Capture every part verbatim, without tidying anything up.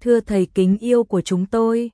Thưa thầy kính yêu của chúng tôi.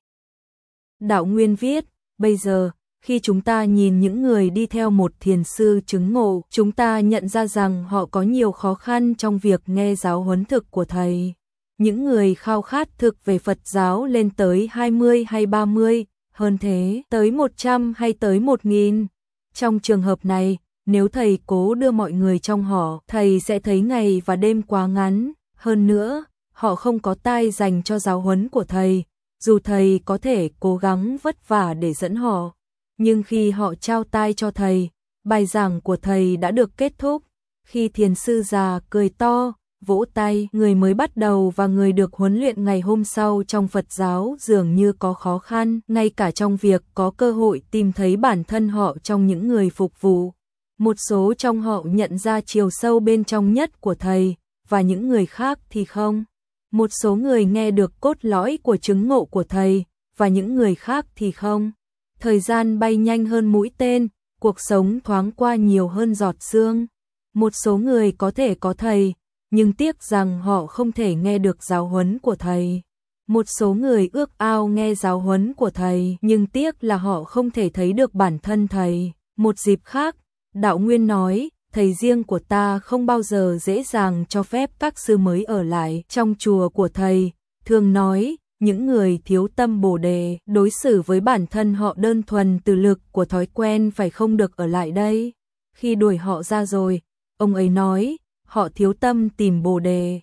Đạo Nguyên viết, bây giờ, khi chúng ta nhìn những người đi theo một thiền sư chứng ngộ, chúng ta nhận ra rằng họ có nhiều khó khăn trong việc nghe giáo huấn thực của thầy. Những người khao khát thực về Phật giáo lên tới hai mươi hay ba mươi, hơn thế, tới một trăm hay tới một nghìn. Trong trường hợp này, nếu thầy cố đưa mọi người trong họ, thầy sẽ thấy ngày và đêm quá ngắn. Hơn nữa, họ không có tai dành cho giáo huấn của thầy, dù thầy có thể cố gắng vất vả để dẫn họ. Nhưng khi họ trao tai cho thầy, bài giảng của thầy đã được kết thúc. Khi thiền sư già cười to, vỗ tay, người mới bắt đầu và người được huấn luyện ngày hôm sau trong Phật giáo dường như có khó khăn, ngay cả trong việc có cơ hội tìm thấy bản thân họ trong những người phục vụ. Một số trong họ nhận ra chiều sâu bên trong nhất của thầy, và những người khác thì không. Một số người nghe được cốt lõi của chứng ngộ của thầy, và những người khác thì không. Thời gian bay nhanh hơn mũi tên, cuộc sống thoáng qua nhiều hơn giọt sương. Một số người có thể có thầy, nhưng tiếc rằng họ không thể nghe được giáo huấn của thầy. Một số người ước ao nghe giáo huấn của thầy, nhưng tiếc là họ không thể thấy được bản thân thầy. Một dịp khác, Đạo Nguyên nói, thầy riêng của ta không bao giờ dễ dàng cho phép các sư mới ở lại trong chùa của thầy, thường nói, những người thiếu tâm Bồ đề, đối xử với bản thân họ đơn thuần từ lực của thói quen phải không được ở lại đây. Khi đuổi họ ra rồi, ông ấy nói, họ thiếu tâm tìm Bồ đề.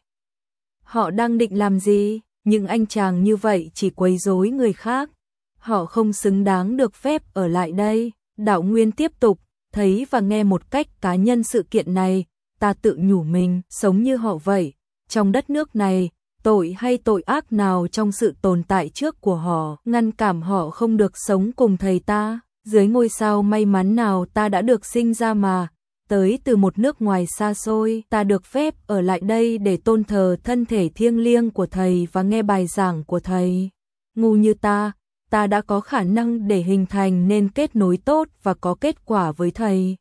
Họ đang định làm gì? Nhưng anh chàng như vậy chỉ quấy rối người khác. Họ không xứng đáng được phép ở lại đây. Đạo Nguyên tiếp tục, thấy và nghe một cách cá nhân sự kiện này, ta tự nhủ mình, sống như họ vậy. Trong đất nước này, tội hay tội ác nào trong sự tồn tại trước của họ, ngăn cản họ không được sống cùng thầy ta. Dưới ngôi sao may mắn nào ta đã được sinh ra mà, tới từ một nước ngoài xa xôi, ta được phép ở lại đây để tôn thờ thân thể thiêng liêng của thầy và nghe bài giảng của thầy. Ngu như ta, ta đã có khả năng để hình thành nên kết nối tốt và có kết quả với thầy.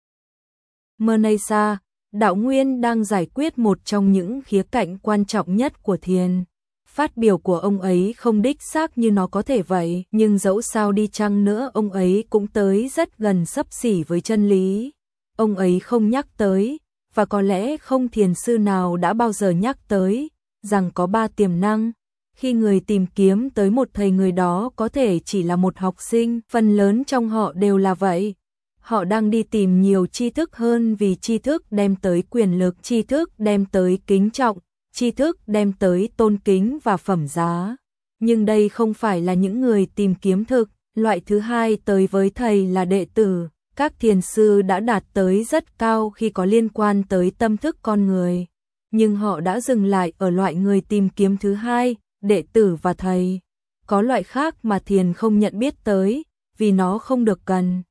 Mernaysa, Đạo Nguyên đang giải quyết một trong những khía cạnh quan trọng nhất của thiền. Phát biểu của ông ấy không đích xác như nó có thể vậy, nhưng dẫu sao đi chăng nữa ông ấy cũng tới rất gần xấp xỉ với chân lý. Ông ấy không nhắc tới, và có lẽ không thiền sư nào đã bao giờ nhắc tới, rằng có ba tiềm năng. Khi người tìm kiếm tới một thầy, người đó có thể chỉ là một học sinh, phần lớn trong họ đều là vậy. Họ đang đi tìm nhiều tri thức hơn vì tri thức đem tới quyền lực, tri thức đem tới kính trọng, tri thức đem tới tôn kính và phẩm giá. Nhưng đây không phải là những người tìm kiếm thực. Loại thứ hai tới với thầy là đệ tử. Các thiền sư đã đạt tới rất cao khi có liên quan tới tâm thức con người. Nhưng họ đã dừng lại ở loại người tìm kiếm thứ hai, đệ tử và thầy. Có loại khác mà thiền không nhận biết tới, vì nó không được cần.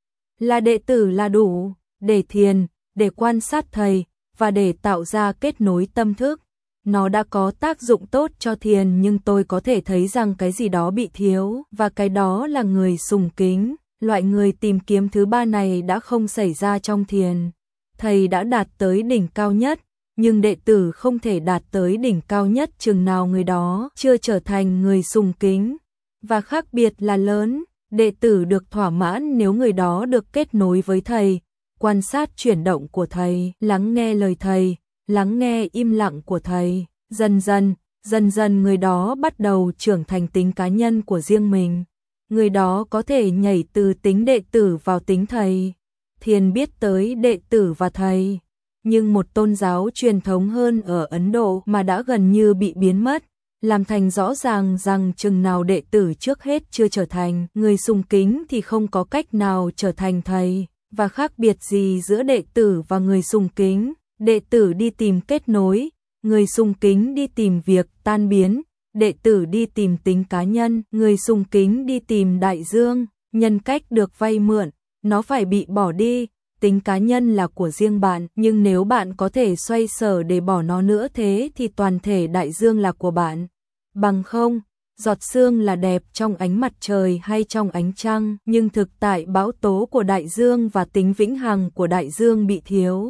Là đệ tử là đủ, để thiền, để quan sát thầy, và để tạo ra kết nối tâm thức. Nó đã có tác dụng tốt cho thiền, nhưng tôi có thể thấy rằng cái gì đó bị thiếu, và cái đó là người sùng kính. Loại người tìm kiếm thứ ba này đã không xảy ra trong thiền. Thầy đã đạt tới đỉnh cao nhất, nhưng đệ tử không thể đạt tới đỉnh cao nhất chừng nào người đó chưa trở thành người sùng kính. Và khác biệt là lớn, đệ tử được thỏa mãn nếu người đó được kết nối với thầy, quan sát chuyển động của thầy, lắng nghe lời thầy, lắng nghe im lặng của thầy. Dần dần, dần dần người đó bắt đầu trưởng thành tính cá nhân của riêng mình. Người đó có thể nhảy từ tính đệ tử vào tính thầy. Thiền biết tới đệ tử và thầy, nhưng một tôn giáo truyền thống hơn ở Ấn Độ mà đã gần như bị biến mất, làm thành rõ ràng rằng chừng nào đệ tử trước hết chưa trở thành người sùng kính thì không có cách nào trở thành thầy. Và khác biệt gì giữa đệ tử và người sùng kính? Đệ tử đi tìm kết nối, người sùng kính đi tìm việc tan biến. Đệ tử đi tìm tính cá nhân, người sùng kính đi tìm đại dương. Nhân cách được vay mượn, nó phải bị bỏ đi. Tính cá nhân là của riêng bạn, nhưng nếu bạn có thể xoay sở để bỏ nó nữa thế thì toàn thể đại dương là của bạn. Bằng không, giọt sương là đẹp trong ánh mặt trời hay trong ánh trăng, nhưng thực tại bão tố của đại dương và tính vĩnh hằng của đại dương bị thiếu.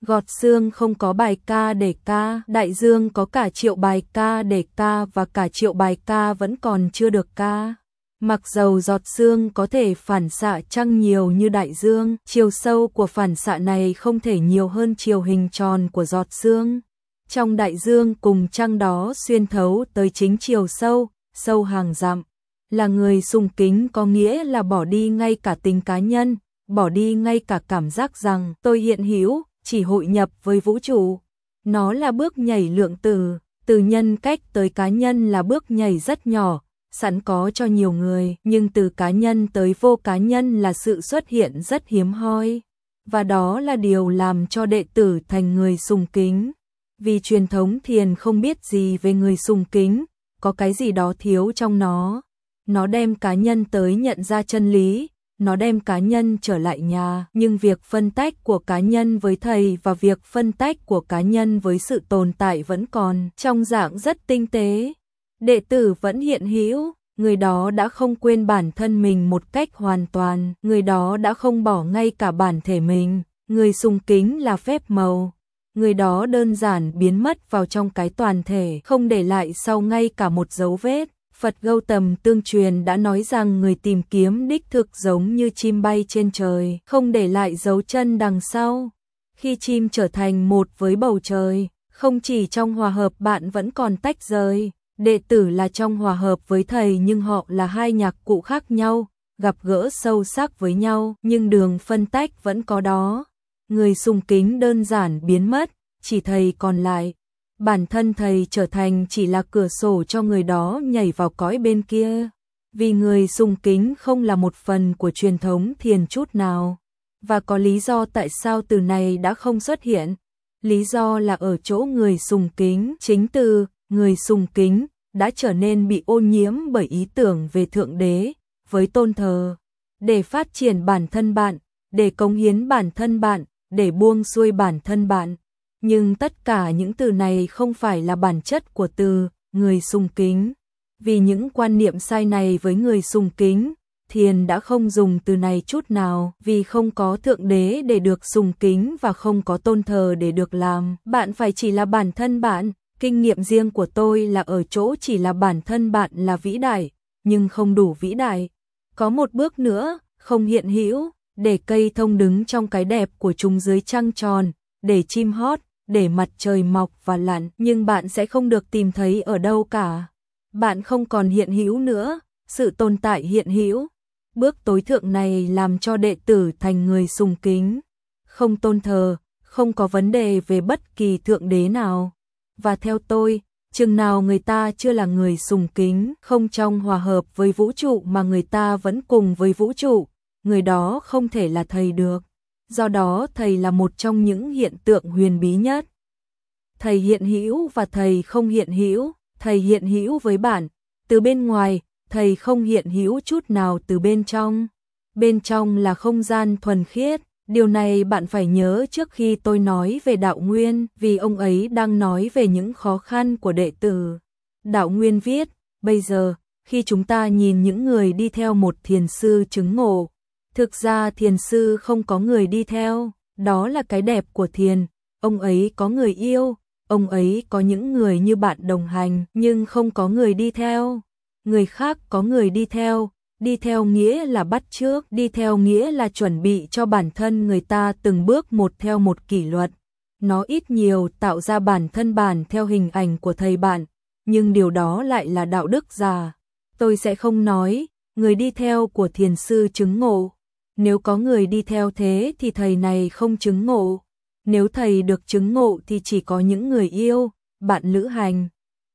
Gọt Xương không có bài ca để ca, đại dương có cả triệu bài ca để ca và cả triệu bài ca vẫn còn chưa được ca. Mặc dầu giọt sương có thể phản xạ trăng nhiều như đại dương, chiều sâu của phản xạ này không thể nhiều hơn chiều hình tròn của giọt sương. Trong đại dương cùng trăng đó xuyên thấu tới chính chiều sâu, sâu hàng dặm. Là người sùng kính có nghĩa là bỏ đi ngay cả tính cá nhân, bỏ đi ngay cả cảm giác rằng tôi hiện hữu, chỉ hội nhập với vũ trụ. Nó là bước nhảy lượng từ, từ nhân cách tới cá nhân là bước nhảy rất nhỏ, sẵn có cho nhiều người, nhưng từ cá nhân tới vô cá nhân là sự xuất hiện rất hiếm hoi. Và đó là điều làm cho đệ tử thành người sùng kính. Vì truyền thống thiền không biết gì về người sùng kính, có cái gì đó thiếu trong nó. Nó đem cá nhân tới nhận ra chân lý, nó đem cá nhân trở lại nhà, nhưng việc phân tách của cá nhân với thầy và việc phân tách của cá nhân với sự tồn tại vẫn còn trong dạng rất tinh tế. Đệ tử vẫn hiện hữu, người đó đã không quên bản thân mình một cách hoàn toàn, người đó đã không bỏ ngay cả bản thể mình, người sùng kính là phép màu. Người đó đơn giản biến mất vào trong cái toàn thể, không để lại sau ngay cả một dấu vết. Phật Gautam tương truyền đã nói rằng người tìm kiếm đích thực giống như chim bay trên trời, không để lại dấu chân đằng sau. Khi chim trở thành một với bầu trời, không chỉ trong hòa hợp bạn vẫn còn tách rời. Đệ tử là trong hòa hợp với thầy nhưng họ là hai nhạc cụ khác nhau, gặp gỡ sâu sắc với nhau, nhưng đường phân tách vẫn có đó. Người sùng kính đơn giản biến mất, chỉ thầy còn lại. Bản thân thầy trở thành chỉ là cửa sổ cho người đó nhảy vào cõi bên kia. Vì người sùng kính không là một phần của truyền thống thiền chút nào. Và có lý do tại sao từ này đã không xuất hiện. Lý do là ở chỗ người sùng kính, chính từ người sùng kính đã trở nên bị ô nhiễm bởi ý tưởng về Thượng Đế, với tôn thờ. Để phát triển bản thân bạn, để cống hiến bản thân bạn, để buông xuôi bản thân bạn. Nhưng tất cả những từ này không phải là bản chất của từ người sùng kính. Vì những quan niệm sai này với người sùng kính, thiền đã không dùng từ này chút nào, vì không có Thượng Đế để được sùng kính và không có tôn thờ để được làm. Bạn phải chỉ là bản thân bạn. Kinh nghiệm riêng của tôi là ở chỗ chỉ là bản thân bạn là vĩ đại, nhưng không đủ vĩ đại. Có một bước nữa, không hiện hữu, để cây thông đứng trong cái đẹp của chúng dưới trăng tròn, để chim hót, để mặt trời mọc và lặn, nhưng bạn sẽ không được tìm thấy ở đâu cả. Bạn không còn hiện hữu nữa, sự tồn tại hiện hữu. Bước tối thượng này làm cho đệ tử thành người sùng kính, không tôn thờ, không có vấn đề về bất kỳ Thượng Đế nào. Và theo tôi, chừng nào người ta chưa là người sùng kính, không trong hòa hợp với vũ trụ mà người ta vẫn cùng với vũ trụ, người đó không thể là thầy được. Do đó thầy là một trong những hiện tượng huyền bí nhất. Thầy hiện hữu và thầy không hiện hữu, thầy hiện hữu với bạn, từ bên ngoài, thầy không hiện hữu chút nào từ bên trong. Bên trong là không gian thuần khiết. Điều này bạn phải nhớ trước khi tôi nói về Đạo Nguyên, vì ông ấy đang nói về những khó khăn của đệ tử. Đạo Nguyên viết, bây giờ, khi chúng ta nhìn những người đi theo một thiền sư chứng ngộ, thực ra thiền sư không có người đi theo, đó là cái đẹp của thiền. Ông ấy có người yêu, ông ấy có những người như bạn đồng hành, nhưng không có người đi theo. Người khác có người đi theo. Đi theo nghĩa là bắt chước, đi theo nghĩa là chuẩn bị cho bản thân người ta từng bước một theo một kỷ luật. Nó ít nhiều tạo ra bản thân bạn theo hình ảnh của thầy bạn, nhưng điều đó lại là đạo đức giả. Tôi sẽ không nói, người đi theo của thiền sư chứng ngộ. Nếu có người đi theo thế thì thầy này không chứng ngộ. Nếu thầy được chứng ngộ thì chỉ có những người yêu, bạn lữ hành.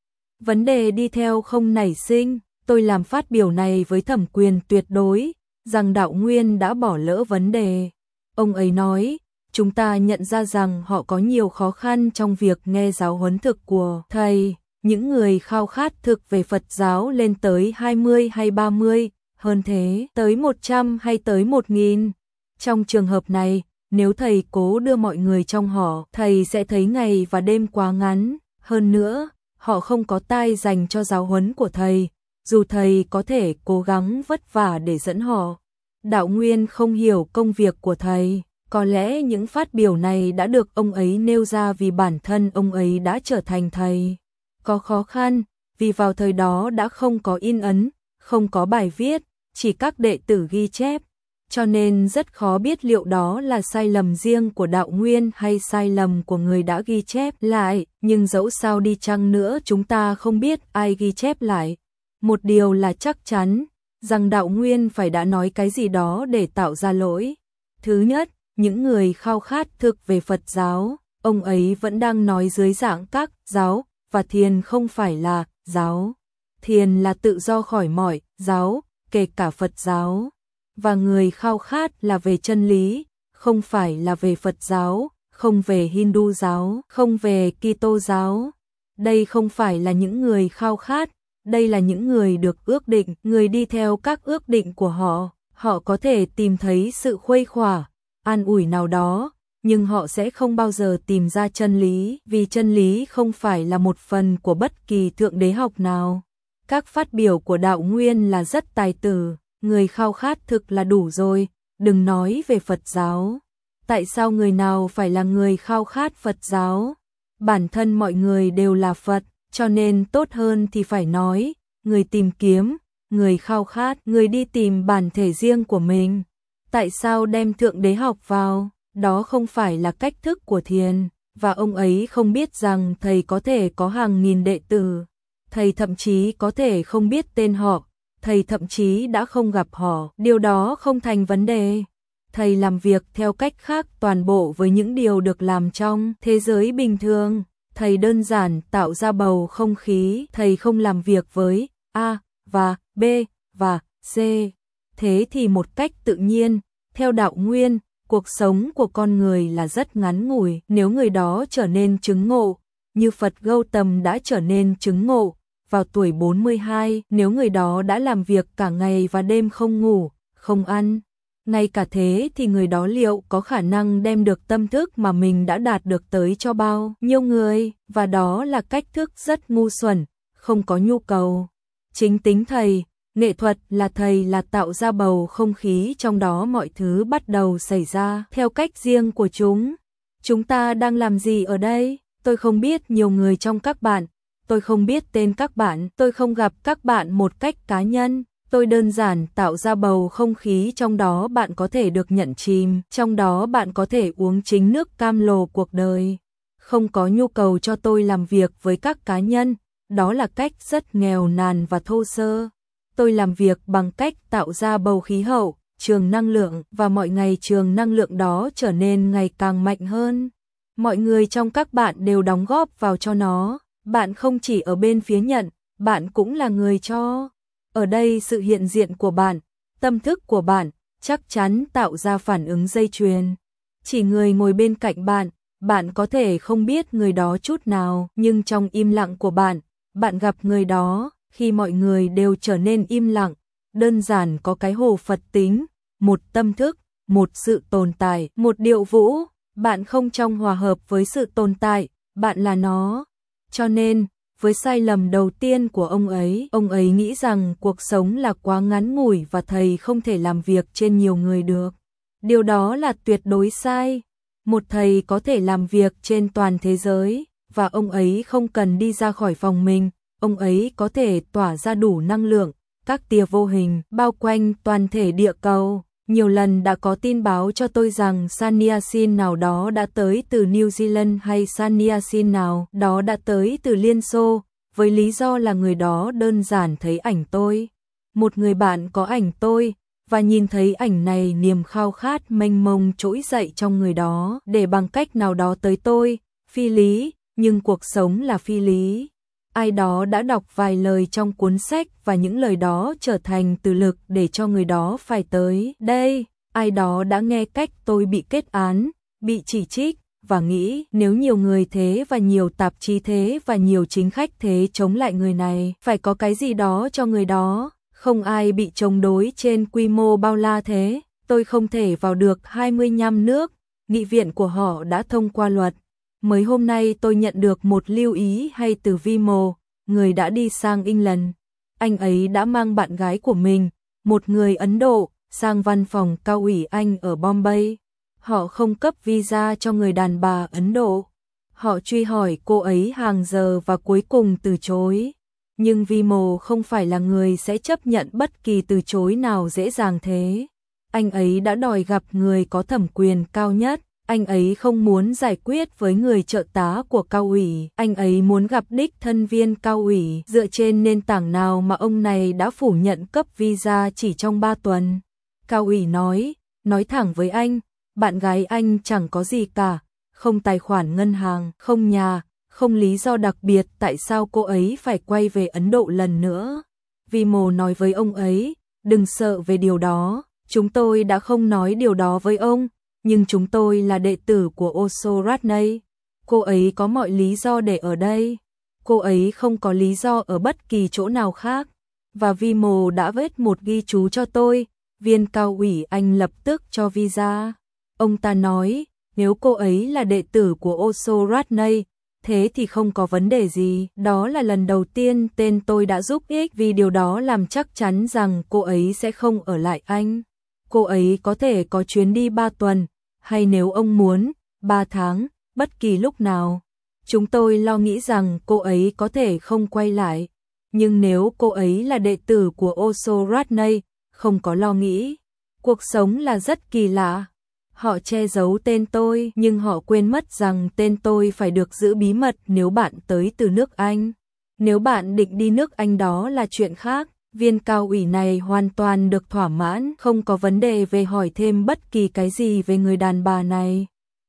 Vấn đề đi theo không nảy sinh. Tôi làm phát biểu này với thẩm quyền tuyệt đối, rằng Đạo Nguyên đã bỏ lỡ vấn đề. Ông ấy nói, chúng ta nhận ra rằng họ có nhiều khó khăn trong việc nghe giáo huấn thực của thầy. Những người khao khát thực về Phật giáo lên tới hai mươi hay ba mươi, hơn thế, tới một trăm hay tới một nghìn. Trong trường hợp này, nếu thầy cố đưa mọi người trong họ, thầy sẽ thấy ngày và đêm quá ngắn. Hơn nữa, họ không có tai dành cho giáo huấn của thầy. Dù thầy có thể cố gắng vất vả để dẫn họ, Đạo Nguyên không hiểu công việc của thầy, Có lẽ những phát biểu này đã được ông ấy nêu ra vì bản thân ông ấy đã trở thành thầy. Có khó khăn, vì vào thời đó đã không có in ấn, không có bài viết, chỉ các đệ tử ghi chép, cho nên rất khó biết liệu đó là sai lầm riêng của đạo nguyên hay sai lầm của người đã ghi chép lại, nhưng dẫu sao đi chăng nữa chúng ta không biết ai ghi chép lại. Một điều là chắc chắn, rằng đạo nguyên phải đã nói cái gì đó để tạo ra lỗi. Thứ nhất, những người khao khát thực về Phật giáo, ông ấy vẫn đang nói dưới dạng các giáo, và thiền không phải là giáo. Thiền là tự do khỏi mọi giáo, kể cả Phật giáo. Và người khao khát là về chân lý, không phải là về Phật giáo, không về Hindu giáo, không về Kitô giáo. Đây không phải là những người khao khát, đây là những người được ước định, người đi theo các ước định của họ. Họ có thể tìm thấy sự khuây khỏa, an ủi nào đó, nhưng họ sẽ không bao giờ tìm ra chân lý, vì chân lý không phải là một phần của bất kỳ thượng đế học nào. Các phát biểu của đạo nguyên là rất tài tử, người khao khát thực là đủ rồi, đừng nói về Phật giáo. Tại sao người nào phải là người khao khát Phật giáo? Bản thân mọi người đều là Phật, cho nên tốt hơn thì phải nói, người tìm kiếm, người khao khát, người đi tìm bản thể riêng của mình. Tại sao đem thượng đế học vào? Đó không phải là cách thức của thiền, và ông ấy không biết rằng thầy có thể có hàng nghìn đệ tử. Thầy thậm chí có thể không biết tên họ, thầy thậm chí đã không gặp họ, điều đó không thành vấn đề. Thầy làm việc theo cách khác toàn bộ với những điều được làm trong thế giới bình thường. Thầy đơn giản tạo ra bầu không khí, thầy không làm việc với A và B và C. Thế thì một cách tự nhiên, theo đạo nguyên, cuộc sống của con người là rất ngắn ngủi, nếu người đó trở nên chứng ngộ, như Phật Gautam đã trở nên chứng ngộ vào tuổi bốn mươi hai, nếu người đó đã làm việc cả ngày và đêm không ngủ, không ăn, ngay cả thế thì người đó liệu có khả năng đem được tâm thức mà mình đã đạt được tới cho bao nhiêu người, và đó là cách thức rất ngu xuẩn, không có nhu cầu. Chính tính thầy, nghệ thuật là thầy là tạo ra bầu không khí trong đó mọi thứ bắt đầu xảy ra theo cách riêng của chúng. Chúng ta đang làm gì ở đây? Tôi không biết nhiều người trong các bạn, tôi không biết tên các bạn, tôi không gặp các bạn một cách cá nhân. Tôi đơn giản tạo ra bầu không khí trong đó bạn có thể được nhận chìm, trong đó bạn có thể uống chính nước cam lồ cuộc đời. Không có nhu cầu cho tôi làm việc với các cá nhân, đó là cách rất nghèo nàn và thô sơ. Tôi làm việc bằng cách tạo ra bầu khí hậu, trường năng lượng, và mọi ngày trường năng lượng đó trở nên ngày càng mạnh hơn. Mọi người trong các bạn đều đóng góp vào cho nó, bạn không chỉ ở bên phía nhận, bạn cũng là người cho. Ở đây sự hiện diện của bạn, tâm thức của bạn, chắc chắn tạo ra phản ứng dây chuyền. Chỉ người ngồi bên cạnh bạn, bạn có thể không biết người đó chút nào, nhưng trong im lặng của bạn, bạn gặp người đó, khi mọi người đều trở nên im lặng, đơn giản có cái hồ Phật tính, một tâm thức, một sự tồn tại, một điệu vũ, bạn không trong hòa hợp với sự tồn tại, bạn là nó. Cho nên, với sai lầm đầu tiên của ông ấy, ông ấy nghĩ rằng cuộc sống là quá ngắn ngủi và thầy không thể làm việc trên nhiều người được. Điều đó là tuyệt đối sai. Một thầy có thể làm việc trên toàn thế giới, và ông ấy không cần đi ra khỏi phòng mình, ông ấy có thể tỏa ra đủ năng lượng, các tia vô hình bao quanh toàn thể địa cầu. Nhiều lần đã có tin báo cho tôi rằng Sannyasin nào đó đã tới từ New Zealand hay Sannyasin nào đó đã tới từ Liên Xô, với lý do là người đó đơn giản thấy ảnh tôi. Một người bạn có ảnh tôi, và nhìn thấy ảnh này niềm khao khát mênh mông trỗi dậy trong người đó để bằng cách nào đó tới tôi, phi lý, nhưng cuộc sống là phi lý. Ai đó đã đọc vài lời trong cuốn sách và những lời đó trở thành từ lực để cho người đó phải tới đây. Ai đó đã nghe cách tôi bị kết án, bị chỉ trích, và nghĩ nếu nhiều người thế và nhiều tạp chí thế và nhiều chính khách thế chống lại người này, phải có cái gì đó cho người đó. Không ai bị chống đối trên quy mô bao la thế. Tôi không thể vào được hai mươi lăm nước, nghị viện của họ đã thông qua luật. Mới hôm nay tôi nhận được một lưu ý hay từ Vimo, người đã đi sang England. Anh ấy đã mang bạn gái của mình, một người Ấn Độ, sang văn phòng cao ủy Anh ở Bombay. Họ không cấp visa cho người đàn bà Ấn Độ. Họ truy hỏi cô ấy hàng giờ và cuối cùng từ chối. Nhưng Vimo không phải là người sẽ chấp nhận bất kỳ từ chối nào dễ dàng thế. Anh ấy đã đòi gặp người có thẩm quyền cao nhất. Anh ấy không muốn giải quyết với người trợ tá của cao ủy, anh ấy muốn gặp đích thân viên cao ủy. Dựa trên nền tảng nào mà ông này đã phủ nhận cấp visa chỉ trong ba tuần? Cao ủy nói, nói thẳng với anh, bạn gái anh chẳng có gì cả, không tài khoản ngân hàng, không nhà, không lý do đặc biệt tại sao cô ấy phải quay về Ấn Độ lần nữa. Vimo nói với ông ấy, đừng sợ về điều đó, chúng tôi đã không nói điều đó với ông. Nhưng chúng tôi là đệ tử của Osho Ratney. Cô ấy có mọi lý do để ở đây. Cô ấy không có lý do ở bất kỳ chỗ nào khác. Và Vimo đã viết một ghi chú cho tôi. Viên cao ủy Anh lập tức cho visa. Ông ta nói, nếu cô ấy là đệ tử của Osho Ratney, thế thì không có vấn đề gì. Đó là lần đầu tiên tên tôi đã giúp ích vì điều đó làm chắc chắn rằng cô ấy sẽ không ở lại Anh. Cô ấy có thể có chuyến đi ba tuần, hay nếu ông muốn, ba tháng, bất kỳ lúc nào. Chúng tôi lo nghĩ rằng cô ấy có thể không quay lại. Nhưng nếu cô ấy là đệ tử của Osho Ratney, không có lo nghĩ. Cuộc sống là rất kỳ lạ. Họ che giấu tên tôi, nhưng họ quên mất rằng tên tôi phải được giữ bí mật nếu bạn tới từ nước Anh. Nếu bạn định đi nước Anh đó là chuyện khác. Viên cao ủy này hoàn toàn được thỏa mãn, không có vấn đề về hỏi thêm bất kỳ cái gì về người đàn bà này.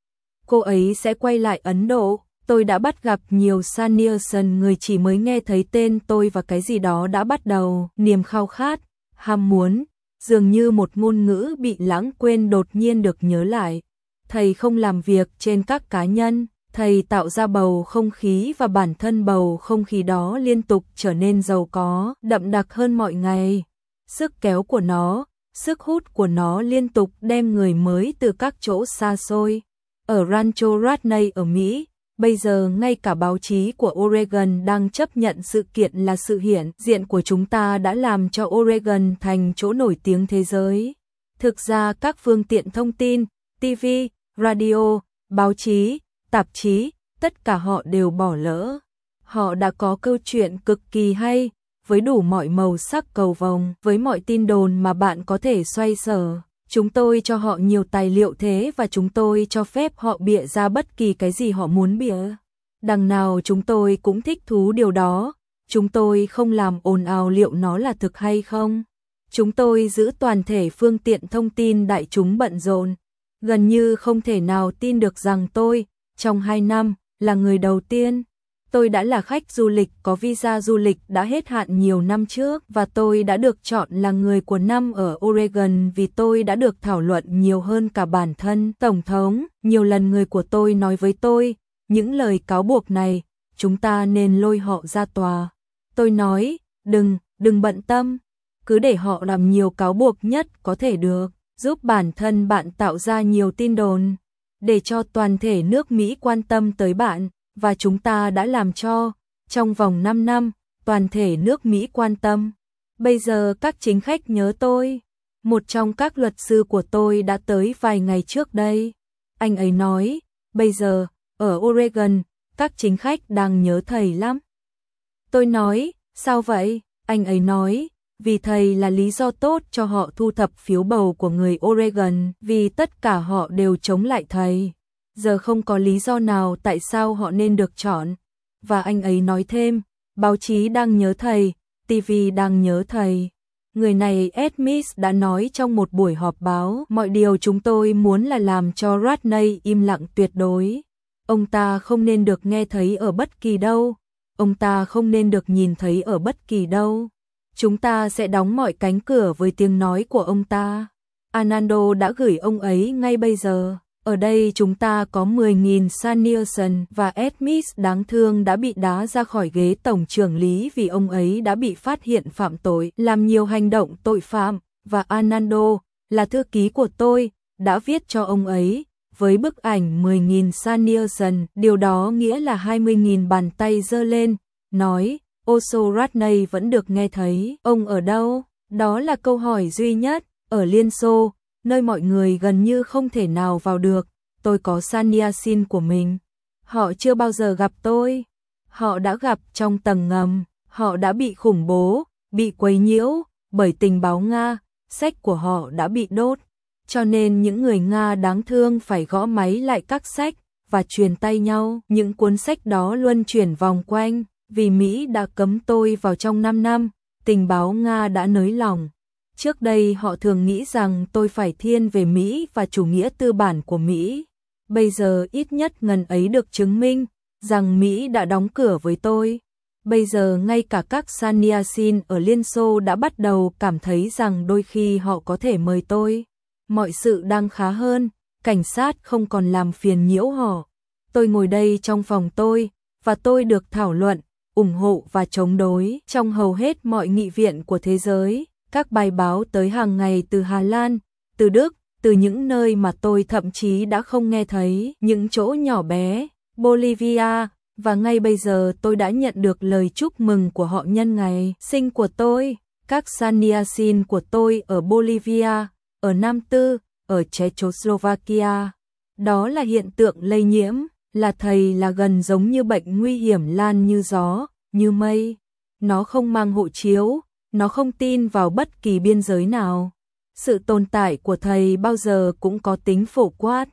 Cô ấy sẽ quay lại Ấn Độ. Tôi đã bắt gặp nhiều Sannyasins người chỉ mới nghe thấy tên tôi và cái gì đó đã bắt đầu, niềm khao khát, ham muốn, dường như một ngôn ngữ bị lãng quên đột nhiên được nhớ lại. Thầy không làm việc trên các cá nhân. Thầy tạo ra bầu không khí và bản thân bầu không khí đó liên tục trở nên giàu có, đậm đặc hơn mọi ngày. Sức kéo của nó, sức hút của nó liên tục đem người mới từ các chỗ xa xôi. Ở Rancho Ratney ở Mỹ, bây giờ ngay cả báo chí của Oregon đang chấp nhận sự kiện là sự hiện diện của chúng ta đã làm cho Oregon thành chỗ nổi tiếng thế giới. Thực ra các phương tiện thông tin, ti vi, radio, báo chí, tạp chí, tất cả họ đều bỏ lỡ. Họ đã có câu chuyện cực kỳ hay, với đủ mọi màu sắc cầu vồng, với mọi tin đồn mà bạn có thể xoay sở. Chúng tôi cho họ nhiều tài liệu thế và chúng tôi cho phép họ bịa ra bất kỳ cái gì họ muốn bịa. Đằng nào chúng tôi cũng thích thú điều đó. Chúng tôi không làm ồn ào liệu nó là thực hay không. Chúng tôi giữ toàn thể phương tiện thông tin đại chúng bận rộn. Gần như không thể nào tin được rằng tôi, trong hai năm, là người đầu tiên. Tôi đã là khách du lịch có visa du lịch đã hết hạn nhiều năm trước và tôi đã được chọn là người của năm ở Oregon vì tôi đã được thảo luận nhiều hơn cả bản thân Tổng thống. Nhiều lần người của tôi nói với tôi, những lời cáo buộc này, chúng ta nên lôi họ ra tòa. Tôi nói, đừng, đừng bận tâm, cứ để họ làm nhiều cáo buộc nhất có thể được, giúp bản thân bạn tạo ra nhiều tin đồn, để cho toàn thể nước Mỹ quan tâm tới bạn. Và chúng ta đã làm cho, trong vòng năm năm, toàn thể nước Mỹ quan tâm. Bây giờ các chính khách nhớ tôi. Một trong các luật sư của tôi đã tới vài ngày trước đây. Anh ấy nói, bây giờ, ở Oregon, các chính khách đang nhớ thầy lắm. Tôi nói, sao vậy? Anh ấy nói, vì thầy là lý do tốt cho họ thu thập phiếu bầu của người Oregon, vì tất cả họ đều chống lại thầy. Giờ không có lý do nào tại sao họ nên được chọn. Và anh ấy nói thêm, báo chí đang nhớ thầy, ti vi đang nhớ thầy. Người này Ed Smith đã nói trong một buổi họp báo, mọi điều chúng tôi muốn là làm cho Ratney im lặng tuyệt đối. Ông ta không nên được nghe thấy ở bất kỳ đâu. Ông ta không nên được nhìn thấy ở bất kỳ đâu. Chúng ta sẽ đóng mọi cánh cửa với tiếng nói của ông ta. Anando đã gửi ông ấy ngay bây giờ. Ở đây chúng ta có mười nghìn Sannyasins và Ed Smith đáng thương đã bị đá ra khỏi ghế tổng trưởng lý vì ông ấy đã bị phát hiện phạm tội, làm nhiều hành động tội phạm, và Anando, là thư ký của tôi, đã viết cho ông ấy, với bức ảnh mười nghìn Sannyasins, điều đó nghĩa là hai mươi nghìn bàn tay giơ lên, nói, Osho Ratney vẫn được nghe thấy, ông ở đâu? Đó là câu hỏi duy nhất, ở Liên Xô, nơi mọi người gần như không thể nào vào được. Tôi có Sannyasin của mình. Họ chưa bao giờ gặp tôi. Họ đã gặp trong tầng ngầm. Họ đã bị khủng bố, bị quấy nhiễu bởi tình báo Nga. Sách của họ đã bị đốt. Cho nên những người Nga đáng thương phải gõ máy lại các sách và truyền tay nhau. Những cuốn sách đó luân chuyển vòng quanh. Vì Mỹ đã cấm tôi vào trong năm năm, tình báo Nga đã nới lỏng. Trước đây họ thường nghĩ rằng tôi phải thiên về Mỹ và chủ nghĩa tư bản của Mỹ. Bây giờ ít nhất ngần ấy được chứng minh rằng Mỹ đã đóng cửa với tôi. Bây giờ ngay cả các Sannyasin ở Liên Xô đã bắt đầu cảm thấy rằng đôi khi họ có thể mời tôi. Mọi sự đang khá hơn, cảnh sát không còn làm phiền nhiễu họ. Tôi ngồi đây trong phòng tôi, và tôi được thảo luận, ủng hộ và chống đối trong hầu hết mọi nghị viện của thế giới. Các bài báo tới hàng ngày từ Hà Lan, từ Đức, từ những nơi mà tôi thậm chí đã không nghe thấy, những chỗ nhỏ bé, Bolivia, và ngay bây giờ tôi đã nhận được lời chúc mừng của họ nhân ngày sinh của tôi. Các Sannyasin của tôi ở Bolivia, ở Nam Tư, ở Czechoslovakia. Đó là hiện tượng lây nhiễm, là thầy là gần giống như bệnh nguy hiểm lan như gió, như mây. Nó không mang hộ chiếu, nó không tin vào bất kỳ biên giới nào. Sự tồn tại của thầy bao giờ cũng có tính phổ quát.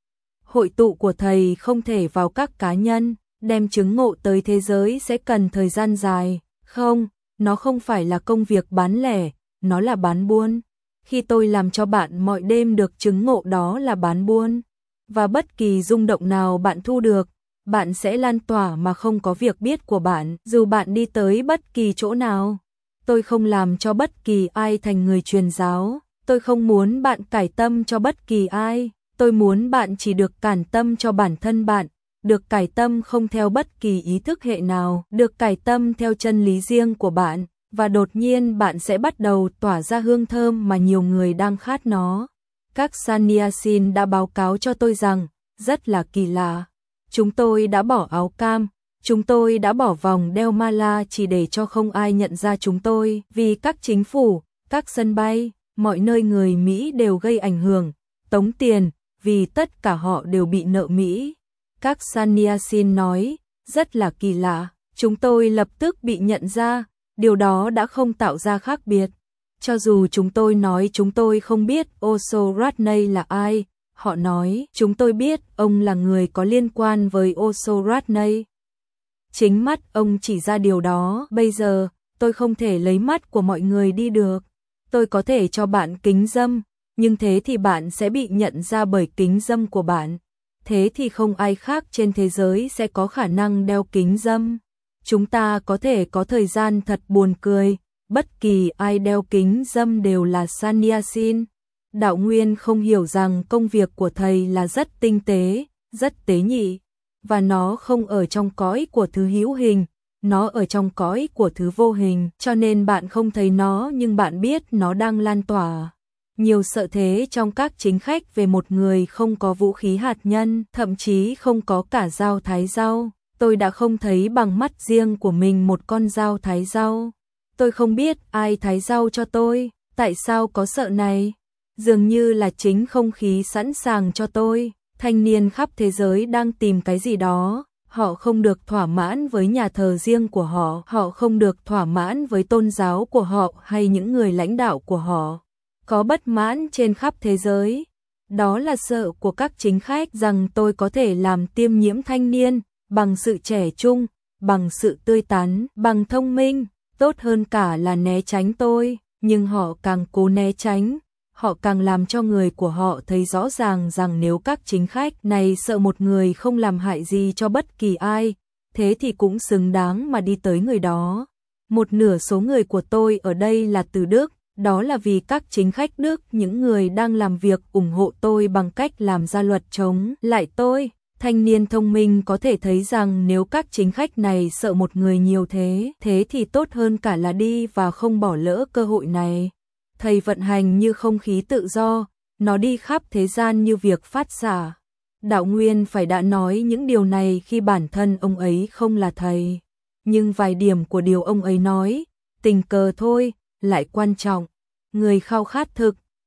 Hội tụ của thầy không thể vào các cá nhân, đem chứng ngộ tới thế giới sẽ cần thời gian dài. Không, nó không phải là công việc bán lẻ, nó là bán buôn. Khi tôi làm cho bạn mọi đêm được chứng ngộ đó là bán buôn. Và bất kỳ rung động nào bạn thu được, bạn sẽ lan tỏa mà không có việc biết của bạn, dù bạn đi tới bất kỳ chỗ nào. Tôi không làm cho bất kỳ ai thành người truyền giáo, tôi không muốn bạn cải tâm cho bất kỳ ai, tôi muốn bạn chỉ được cải tâm cho bản thân bạn, được cải tâm không theo bất kỳ ý thức hệ nào, được cải tâm theo chân lý riêng của bạn, và đột nhiên bạn sẽ bắt đầu tỏa ra hương thơm mà nhiều người đang khát nó. Các Sannyasin đã báo cáo cho tôi rằng, rất là kỳ lạ, chúng tôi đã bỏ áo cam, chúng tôi đã bỏ vòng đeo mala chỉ để cho không ai nhận ra chúng tôi, vì các chính phủ, các sân bay, mọi nơi người Mỹ đều gây ảnh hưởng, tống tiền, vì tất cả họ đều bị nợ Mỹ. Các Sannyasin nói, rất là kỳ lạ, chúng tôi lập tức bị nhận ra, điều đó đã không tạo ra khác biệt. Cho dù chúng tôi nói chúng tôi không biết Osho Ratney là ai, họ nói chúng tôi biết ông là người có liên quan với Osho Ratney. Chính mắt ông chỉ ra điều đó. Bây giờ, tôi không thể lấy mắt của mọi người đi được. Tôi có thể cho bạn kính dâm, nhưng thế thì bạn sẽ bị nhận ra bởi kính dâm của bạn. Thế thì không ai khác trên thế giới sẽ có khả năng đeo kính dâm. Chúng ta có thể có thời gian thật buồn cười, bất kỳ ai đeo kính dâm đều là Sannyasin. Đạo Nguyên không hiểu rằng công việc của thầy là rất tinh tế, rất tế nhị, và nó không ở trong cõi của thứ hữu hình, nó ở trong cõi của thứ vô hình, cho nên bạn không thấy nó nhưng bạn biết nó đang lan tỏa. Nhiều sợ thế trong các chính khách về một người không có vũ khí hạt nhân, thậm chí không có cả dao thái rau. Tôi đã không thấy bằng mắt riêng của mình một con dao thái rau. Tôi không biết ai thái rau cho tôi, tại sao có sợ này? Dường như là chính không khí sẵn sàng cho tôi. Thanh niên khắp thế giới đang tìm cái gì đó, họ không được thỏa mãn với nhà thờ riêng của họ, họ không được thỏa mãn với tôn giáo của họ hay những người lãnh đạo của họ. Có bất mãn trên khắp thế giới. Đó là sợ của các chính khách rằng tôi có thể làm tiêm nhiễm thanh niên bằng sự trẻ trung, bằng sự tươi tắn, bằng thông minh, tốt hơn cả là né tránh tôi, nhưng họ càng cố né tránh. Họ càng làm cho người của họ thấy rõ ràng rằng nếu các chính khách này sợ một người không làm hại gì cho bất kỳ ai, thế thì cũng xứng đáng mà đi tới người đó. Một nửa số người của tôi ở đây là từ Đức, đó là vì các chính khách Đức, những người đang làm việc ủng hộ tôi bằng cách làm ra luật chống lại tôi. Thanh niên thông minh có thể thấy rằng nếu các chính khách này sợ một người nhiều thế, thế thì tốt hơn cả là đi và không bỏ lỡ cơ hội này. Thầy vận hành như không khí tự do, nó đi khắp thế gian như việc phát xạ. Đạo Nguyên phải đã nói những điều này khi bản thân ông ấy không là thầy. Nhưng vài điểm của điều ông ấy nói, tình cờ thôi, lại quan trọng. Người khao khát thực,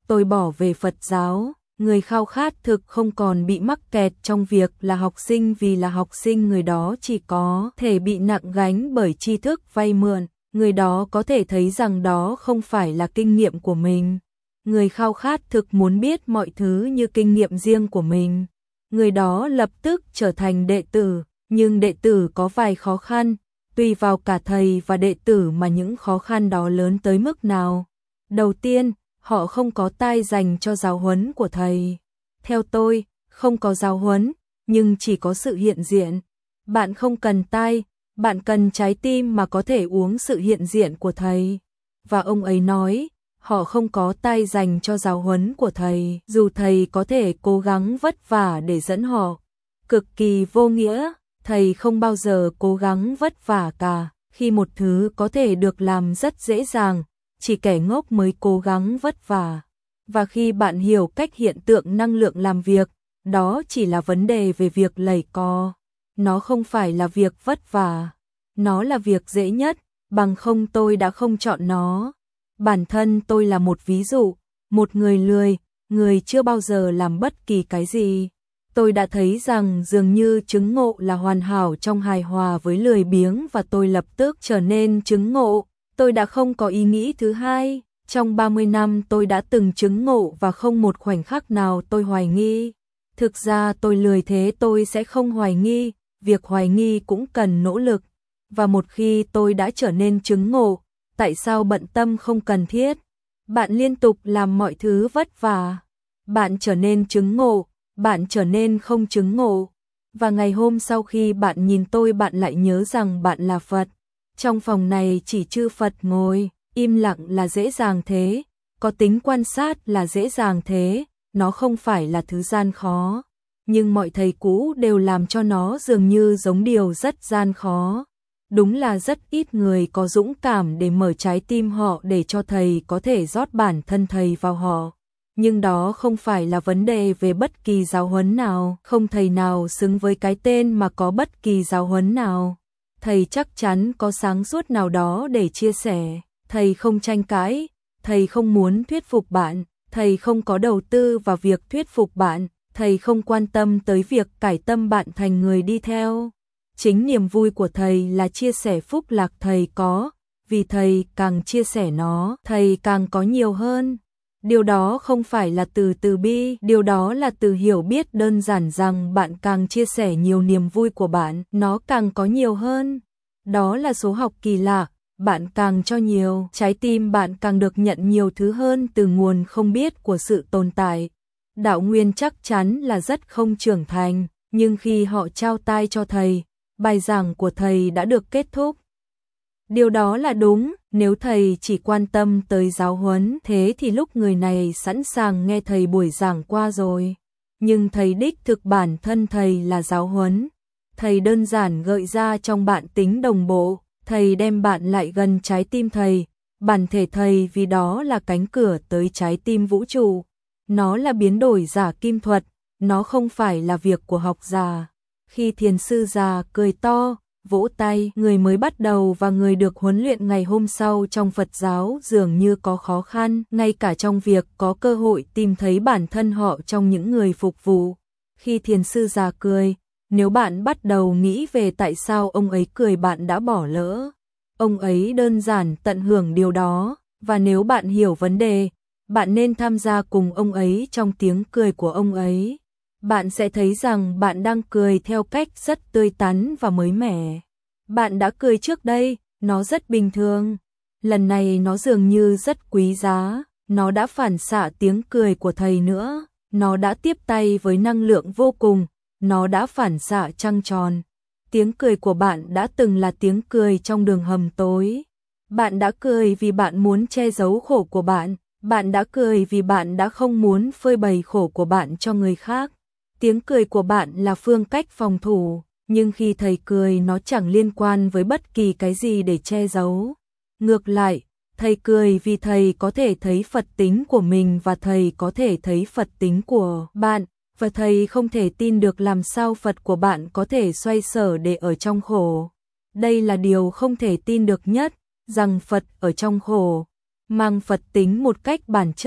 tôi bỏ về Phật giáo. Người khao khát thực không còn bị mắc kẹt trong việc là học sinh vì là học sinh, người đó chỉ có thể bị nặng gánh bởi tri thức vay mượn, người đó có thể thấy rằng đó không phải là kinh nghiệm của mình. Người khao khát thực muốn biết mọi thứ như kinh nghiệm riêng của mình. Người đó lập tức trở thành đệ tử, nhưng đệ tử có vài khó khăn, tùy vào cả thầy và đệ tử mà những khó khăn đó lớn tới mức nào. Đầu tiên, họ không có tai dành cho giáo huấn của thầy. Theo tôi, không có giáo huấn, nhưng chỉ có sự hiện diện. Bạn không cần tai, bạn cần trái tim mà có thể uống sự hiện diện của thầy. Và ông ấy nói, họ không có tai dành cho giáo huấn của thầy, dù thầy có thể cố gắng vất vả để dẫn họ. Cực kỳ vô nghĩa, thầy không bao giờ cố gắng vất vả cả, khi một thứ có thể được làm rất dễ dàng, chỉ kẻ ngốc mới cố gắng vất vả. Và khi bạn hiểu cách hiện tượng năng lượng làm việc, đó chỉ là vấn đề về việc lầy co. Nó không phải là việc vất vả, nó là việc dễ nhất, bằng không tôi đã không chọn nó. Bản thân tôi là một ví dụ, một người lười, người chưa bao giờ làm bất kỳ cái gì. Tôi đã thấy rằng dường như chứng ngộ là hoàn hảo trong hài hòa với lười biếng và tôi lập tức trở nên chứng ngộ. Tôi đã không có ý nghĩ thứ hai. Trong ba mươi năm tôi đã từng chứng ngộ và không một khoảnh khắc nào tôi hoài nghi. Thực ra tôi lười thế tôi sẽ không hoài nghi, việc hoài nghi cũng cần nỗ lực. Và một khi tôi đã trở nên chứng ngộ, tại sao bận tâm không cần thiết? Bạn liên tục làm mọi thứ vất vả. Bạn trở nên chứng ngộ, bạn trở nên không chứng ngộ. Và ngày hôm sau khi bạn nhìn tôi bạn lại nhớ rằng bạn là Phật. Trong phòng này chỉ chư Phật ngồi, im lặng là dễ dàng thế, có tính quan sát là dễ dàng thế, nó không phải là thứ gian khó. Nhưng mọi thầy cũ đều làm cho nó dường như giống điều rất gian khó. Đúng là rất ít người có dũng cảm để mở trái tim họ để cho thầy có thể rót bản thân thầy vào họ. Nhưng đó không phải là vấn đề về bất kỳ giáo huấn nào, không thầy nào xứng với cái tên mà có bất kỳ giáo huấn nào. Thầy chắc chắn có sáng suốt nào đó để chia sẻ, thầy không tranh cãi, thầy không muốn thuyết phục bạn, thầy không có đầu tư vào việc thuyết phục bạn, thầy không quan tâm tới việc cải tâm bạn thành người đi theo. Chính niềm vui của thầy là chia sẻ phúc lạc thầy có, vì thầy càng chia sẻ nó, thầy càng có nhiều hơn. Điều đó không phải là từ từ bi, điều đó là từ hiểu biết đơn giản rằng bạn càng chia sẻ nhiều niềm vui của bạn, nó càng có nhiều hơn. Đó là số học kỳ lạ, bạn càng cho nhiều, trái tim bạn càng được nhận nhiều thứ hơn từ nguồn không biết của sự tồn tại. Đạo nguyên chắc chắn là rất không trưởng thành, nhưng khi họ trao tai cho thầy, bài giảng của thầy đã được kết thúc. Điều đó là đúng, nếu thầy chỉ quan tâm tới giáo huấn, thế thì lúc người này sẵn sàng nghe thầy buổi giảng qua rồi. Nhưng thầy đích thực bản thân thầy là giáo huấn. Thầy đơn giản gợi ra trong bạn tính đồng bộ, thầy đem bạn lại gần trái tim thầy, bản thể thầy vì đó là cánh cửa tới trái tim vũ trụ. Nó là biến đổi giả kim thuật, nó không phải là việc của học già. Khi thiền sư già cười to, vỗ tay, người mới bắt đầu và người được huấn luyện ngày hôm sau trong Phật giáo dường như có khó khăn, ngay cả trong việc có cơ hội tìm thấy bản thân họ trong những người phục vụ. Khi thiền sư già cười, nếu bạn bắt đầu nghĩ về tại sao ông ấy cười bạn đã bỏ lỡ. Ông ấy đơn giản tận hưởng điều đó, và nếu bạn hiểu vấn đề, bạn nên tham gia cùng ông ấy trong tiếng cười của ông ấy. Bạn sẽ thấy rằng bạn đang cười theo cách rất tươi tắn và mới mẻ. Bạn đã cười trước đây, nó rất bình thường. Lần này nó dường như rất quý giá, nó đã phản xạ tiếng cười của thầy nữa, nó đã tiếp tay với năng lượng vô cùng, nó đã phản xạ trăng tròn. Tiếng cười của bạn đã từng là tiếng cười trong đường hầm tối. Bạn đã cười vì bạn muốn che giấu khổ của bạn, bạn đã cười vì bạn đã không muốn phơi bày khổ của bạn cho người khác. Tiếng cười của bạn là phương cách phòng thủ, nhưng khi thầy cười nó chẳng liên quan với bất kỳ cái gì để che giấu. Ngược lại, thầy cười vì thầy có thể thấy Phật tính của mình và thầy có thể thấy Phật tính của bạn, và thầy không thể tin được làm sao Phật của bạn có thể xoay sở để ở trong khổ. Đây là điều không thể tin được nhất, rằng Phật ở trong khổ, mang Phật tính một cách bản chất,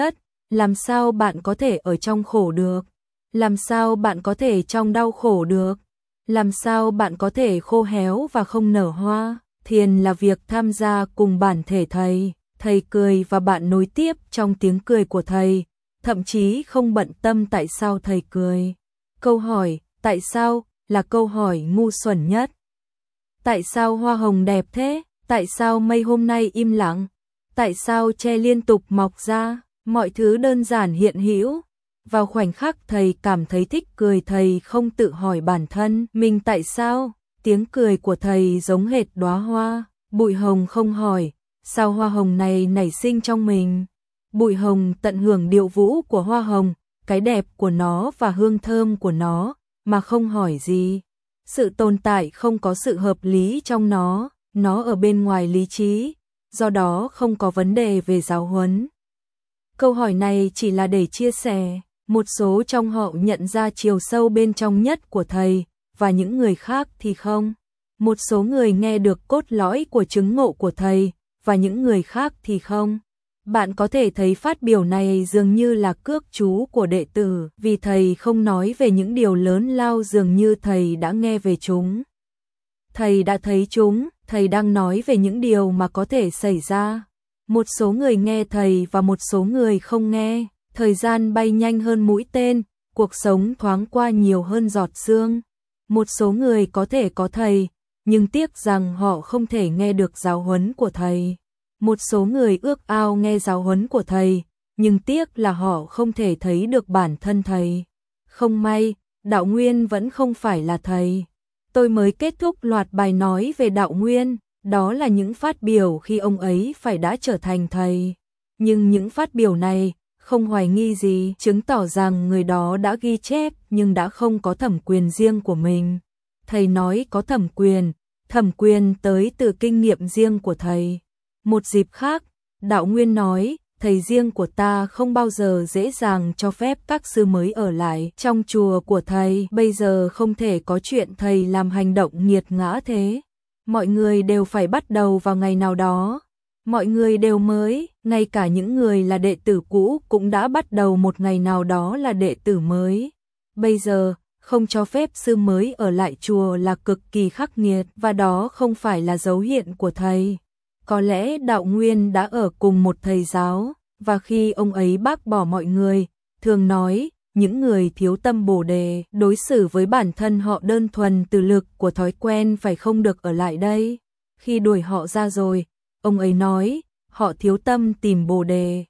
Làm sao bạn có thể ở trong khổ được? Làm sao bạn có thể trong đau khổ được? Làm sao bạn có thể khô héo và không nở hoa? Thiền là việc tham gia cùng bản thể thầy, thầy cười và bạn nối tiếp trong tiếng cười của thầy, thậm chí không bận tâm tại sao thầy cười. Câu hỏi, tại sao, là câu hỏi ngu xuẩn nhất. Tại sao hoa hồng đẹp thế? Tại sao mây hôm nay im lặng? Tại sao tre liên tục mọc ra? Mọi thứ đơn giản hiện hữu. Vào khoảnh khắc thầy cảm thấy thích cười, thầy không tự hỏi bản thân mình tại sao. Tiếng cười của thầy giống hệt đóa hoa. Bụi hồng không hỏi, sao hoa hồng này nảy sinh trong mình? Bụi hồng tận hưởng điệu vũ của hoa hồng, cái đẹp của nó và hương thơm của nó, mà không hỏi gì. Sự tồn tại không có sự hợp lý trong nó, nó ở bên ngoài lý trí, do đó không có vấn đề về giáo huấn. Câu hỏi này chỉ là để chia sẻ, một số trong họ nhận ra chiều sâu bên trong nhất của thầy, và những người khác thì không. Một số người nghe được cốt lõi của chứng ngộ của thầy, và những người khác thì không. Bạn có thể thấy phát biểu này dường như là cước chú của đệ tử, vì thầy không nói về những điều lớn lao, dường như thầy đã nghe về chúng. Thầy đã thấy chúng, thầy đang nói về những điều mà có thể xảy ra. Một số người nghe thầy và một số người không nghe. Thời gian bay nhanh hơn mũi tên, cuộc sống thoáng qua nhiều hơn giọt sương. Một số người có thể có thầy, nhưng tiếc rằng họ không thể nghe được giáo huấn của thầy. Một số người ước ao nghe giáo huấn của thầy, nhưng tiếc là họ không thể thấy được bản thân thầy. Không may, Đạo Nguyên vẫn không phải là thầy. Tôi mới kết thúc loạt bài nói về Đạo Nguyên, đó là những phát biểu khi ông ấy phải đã trở thành thầy. Nhưng những phát biểu này không hoài nghi gì, chứng tỏ rằng người đó đã ghi chép nhưng đã không có thẩm quyền riêng của mình. Thầy nói có thẩm quyền, thẩm quyền tới từ kinh nghiệm riêng của thầy. Một dịp khác, Đạo Nguyên nói, thầy riêng của ta không bao giờ dễ dàng cho phép các sư mới ở lại trong chùa của thầy. Bây giờ không thể có chuyện thầy làm hành động nghiệt ngã thế. Mọi người đều phải bắt đầu vào ngày nào đó. Mọi người đều mới, ngay cả những người là đệ tử cũ cũng đã bắt đầu một ngày nào đó là đệ tử mới. Bây giờ, không cho phép sư mới ở lại chùa là cực kỳ khắc nghiệt, và đó không phải là dấu hiện của thầy. Có lẽ Đạo Nguyên đã ở cùng một thầy giáo, và khi ông ấy bác bỏ mọi người, thường nói, những người thiếu tâm Bồ Đề, đối xử với bản thân họ đơn thuần từ lực của thói quen phải không được ở lại đây. Khi đuổi họ ra rồi, ông ấy nói, họ thiếu tâm tìm Bồ Đề.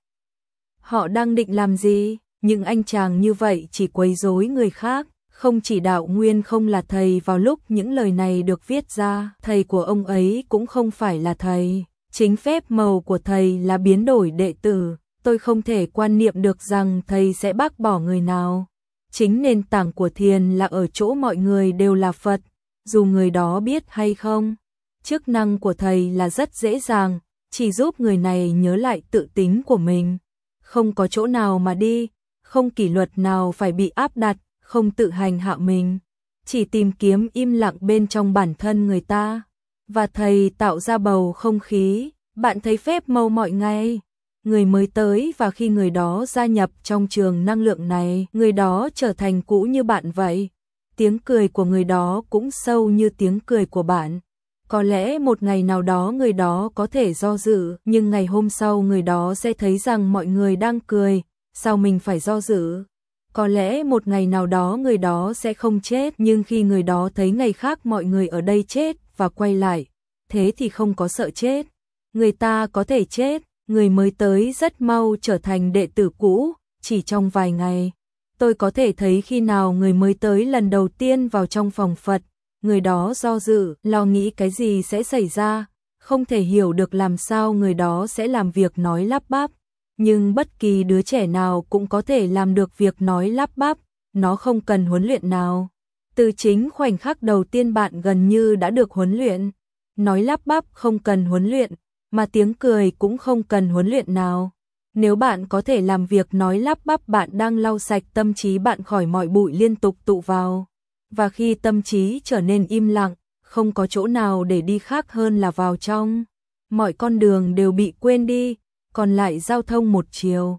Họ đang định làm gì? Những anh chàng như vậy chỉ quấy rối người khác. Không chỉ Đạo Nguyên không là thầy vào lúc những lời này được viết ra, thầy của ông ấy cũng không phải là thầy. Chính phép màu của thầy là biến đổi đệ tử. Tôi không thể quan niệm được rằng thầy sẽ bác bỏ người nào. Chính nền tảng của thiền là ở chỗ mọi người đều là Phật, dù người đó biết hay không. Chức năng của thầy là rất dễ dàng, chỉ giúp người này nhớ lại tự tính của mình. Không có chỗ nào mà đi, không kỷ luật nào phải bị áp đặt, không tự hành hạ mình. Chỉ tìm kiếm im lặng bên trong bản thân người ta. Và thầy tạo ra bầu không khí, bạn thấy phép màu mọi ngày. Người mới tới và khi người đó gia nhập trong trường năng lượng này, người đó trở thành cũ như bạn vậy. Tiếng cười của người đó cũng sâu như tiếng cười của bạn. Có lẽ một ngày nào đó người đó có thể do dự, nhưng ngày hôm sau người đó sẽ thấy rằng mọi người đang cười, sao mình phải do dự? Có lẽ một ngày nào đó người đó sẽ không chết, nhưng khi người đó thấy ngày khác mọi người ở đây chết và quay lại, thế thì không có sợ chết. Người ta có thể chết, người mới tới rất mau trở thành đệ tử cũ, chỉ trong vài ngày. Tôi có thể thấy khi nào người mới tới lần đầu tiên vào trong phòng Phật, người đó do dự, lo nghĩ cái gì sẽ xảy ra, không thể hiểu được làm sao người đó sẽ làm việc nói lắp bắp. Nhưng bất kỳ đứa trẻ nào cũng có thể làm được việc nói lắp bắp, nó không cần huấn luyện nào. Từ chính khoảnh khắc đầu tiên bạn gần như đã được huấn luyện. Nói lắp bắp không cần huấn luyện, mà tiếng cười cũng không cần huấn luyện nào. Nếu bạn có thể làm việc nói lắp bắp, bạn đang lau sạch tâm trí bạn khỏi mọi bụi liên tục tụ vào. Và khi tâm trí trở nên im lặng, không có chỗ nào để đi khác hơn là vào trong. Mọi con đường đều bị quên đi, còn lại giao thông một chiều.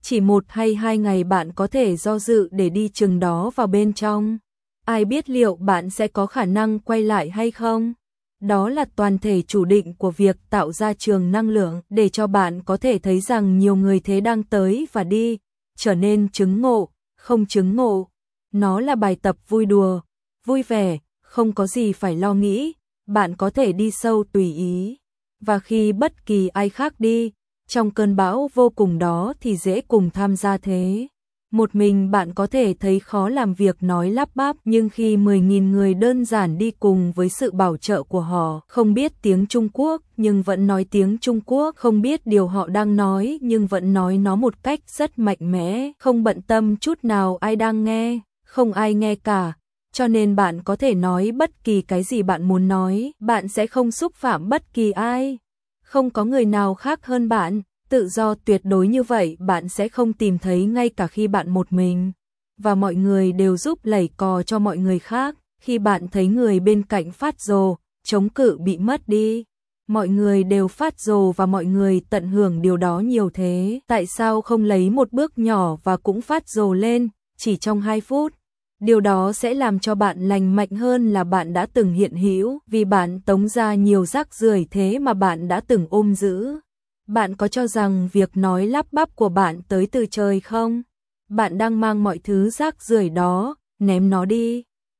Chỉ một hay hai ngày bạn có thể do dự để đi chừng đó vào bên trong. Ai biết liệu bạn sẽ có khả năng quay lại hay không? Đó là toàn thể chủ định của việc tạo ra trường năng lượng để cho bạn có thể thấy rằng nhiều người thế đang tới và đi, trở nên chứng ngộ, không chứng ngộ. Nó là bài tập vui đùa, vui vẻ, không có gì phải lo nghĩ, bạn có thể đi sâu tùy ý. Và khi bất kỳ ai khác đi, trong cơn bão vô cùng đó thì dễ cùng tham gia thế. Một mình bạn có thể thấy khó làm việc nói lắp bắp, nhưng khi mười nghìn người đơn giản đi cùng với sự bảo trợ của họ, không biết tiếng Trung Quốc nhưng vẫn nói tiếng Trung Quốc, không biết điều họ đang nói nhưng vẫn nói nó một cách rất mạnh mẽ, không bận tâm chút nào ai đang nghe, không ai nghe cả. Cho nên bạn có thể nói bất kỳ cái gì bạn muốn nói, bạn sẽ không xúc phạm bất kỳ ai. Không có người nào khác hơn bạn. Tự do tuyệt đối như vậy bạn sẽ không tìm thấy ngay cả khi bạn một mình. Và mọi người đều giúp lẩy cò cho mọi người khác. Khi bạn thấy người bên cạnh phát rồ, chống cự bị mất đi. Mọi người đều phát rồ và mọi người tận hưởng điều đó nhiều thế. Tại sao không lấy một bước nhỏ và cũng phát rồ lên, chỉ trong hai phút? Điều đó sẽ làm cho bạn lành mạnh hơn là bạn đã từng hiện hữu, vì bạn tống ra nhiều rác rưởi thế mà bạn đã từng ôm giữ. Bạn có cho rằng việc nói lắp bắp của bạn tới từ trời không? Bạn đang mang mọi thứ rác rưởi đó, ném nó đi.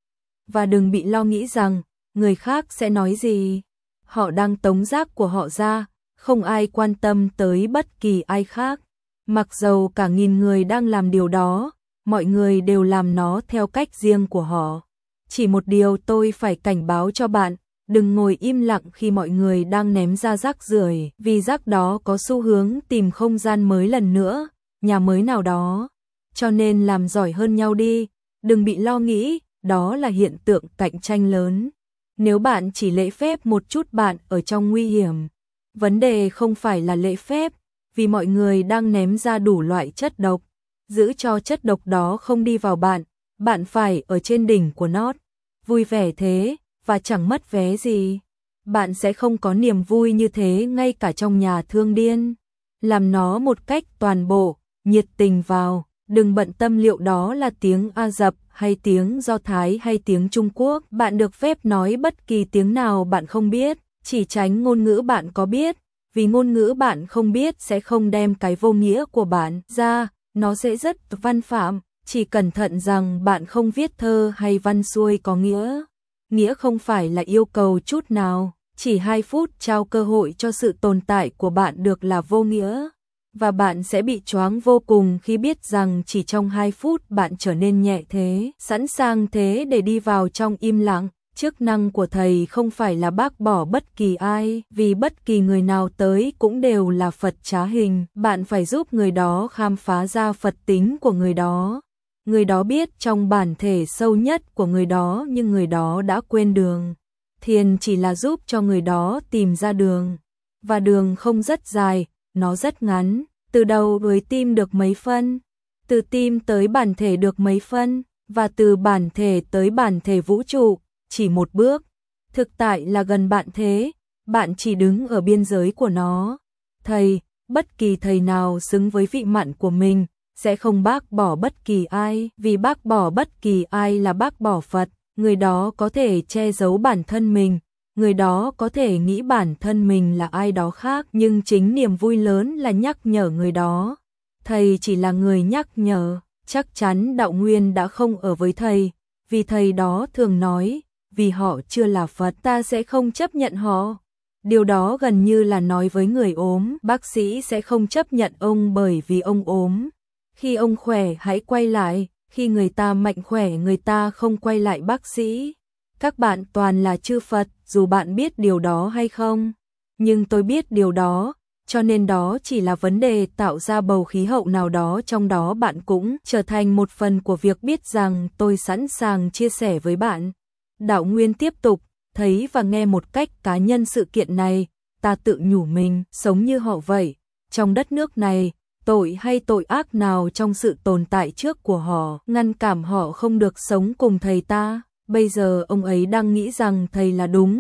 Và đừng bị lo nghĩ rằng, người khác sẽ nói gì. Họ đang tống rác của họ ra, không ai quan tâm tới bất kỳ ai khác. Mặc dầu cả nghìn người đang làm điều đó, mọi người đều làm nó theo cách riêng của họ. Chỉ một điều tôi phải cảnh báo cho bạn. Đừng ngồi im lặng khi mọi người đang ném ra rác rưởi, vì rác đó có xu hướng tìm không gian mới lần nữa, nhà mới nào đó. Cho nên làm giỏi hơn nhau đi, đừng bị lo nghĩ, đó là hiện tượng cạnh tranh lớn. Nếu bạn chỉ lễ phép một chút bạn ở trong nguy hiểm. Vấn đề không phải là lễ phép, vì mọi người đang ném ra đủ loại chất độc. Giữ cho chất độc đó không đi vào bạn, bạn phải ở trên đỉnh của nó. Vui vẻ thế. Và chẳng mất vé gì. Bạn sẽ không có niềm vui như thế ngay cả trong nhà thương điên. Làm nó một cách toàn bộ, nhiệt tình vào, đừng bận tâm liệu đó là tiếng Ả Rập hay tiếng Do Thái hay tiếng Trung Quốc. Bạn được phép nói bất kỳ tiếng nào bạn không biết, chỉ tránh ngôn ngữ bạn có biết, vì ngôn ngữ bạn không biết sẽ không đem cái vô nghĩa của bạn ra, nó sẽ rất văn phạm, chỉ cẩn thận rằng bạn không viết thơ hay văn xuôi có nghĩa. Nghĩa không phải là yêu cầu chút nào, chỉ hai phút trao cơ hội cho sự tồn tại của bạn được là vô nghĩa. Và bạn sẽ bị choáng vô cùng khi biết rằng chỉ trong hai phút bạn trở nên nhẹ thế, sẵn sàng thế để đi vào trong im lặng. Chức năng của thầy không phải là bác bỏ bất kỳ ai, vì bất kỳ người nào tới cũng đều là Phật trá hình. Bạn phải giúp người đó khám phá ra Phật tính của người đó. Người đó biết trong bản thể sâu nhất của người đó nhưng người đó đã quên đường. Thiền chỉ là giúp cho người đó tìm ra đường. Và đường không rất dài, nó rất ngắn. Từ đầu với tim được mấy phân? Từ tim tới bản thể được mấy phân? Và từ bản thể tới bản thể vũ trụ, chỉ một bước. Thực tại là gần bạn thế, bạn chỉ đứng ở biên giới của nó. Thầy, bất kỳ thầy nào xứng với vị mặn của mình, sẽ không bác bỏ bất kỳ ai, vì bác bỏ bất kỳ ai là bác bỏ Phật. Người đó có thể che giấu bản thân mình, người đó có thể nghĩ bản thân mình là ai đó khác, nhưng chính niềm vui lớn là nhắc nhở người đó. Thầy chỉ là người nhắc nhở, chắc chắn đạo nguyên đã không ở với thầy, vì thầy đó thường nói, vì họ chưa là Phật ta sẽ không chấp nhận họ. Điều đó gần như là nói với người ốm, bác sĩ sẽ không chấp nhận ông bởi vì ông ốm. Khi ông khỏe hãy quay lại, khi người ta mạnh khỏe người ta không quay lại bác sĩ. Các bạn toàn là chư Phật, dù bạn biết điều đó hay không. Nhưng tôi biết điều đó, cho nên đó chỉ là vấn đề tạo ra bầu khí hậu nào đó trong đó bạn cũng trở thành một phần của việc biết rằng tôi sẵn sàng chia sẻ với bạn. Đạo Nguyên tiếp tục, thấy và nghe một cách cá nhân sự kiện này, ta tự nhủ mình, sống như họ vậy. Trong đất nước này, tội hay tội ác nào trong sự tồn tại trước của họ, ngăn cản họ không được sống cùng thầy ta. Bây giờ ông ấy đang nghĩ rằng thầy là đúng,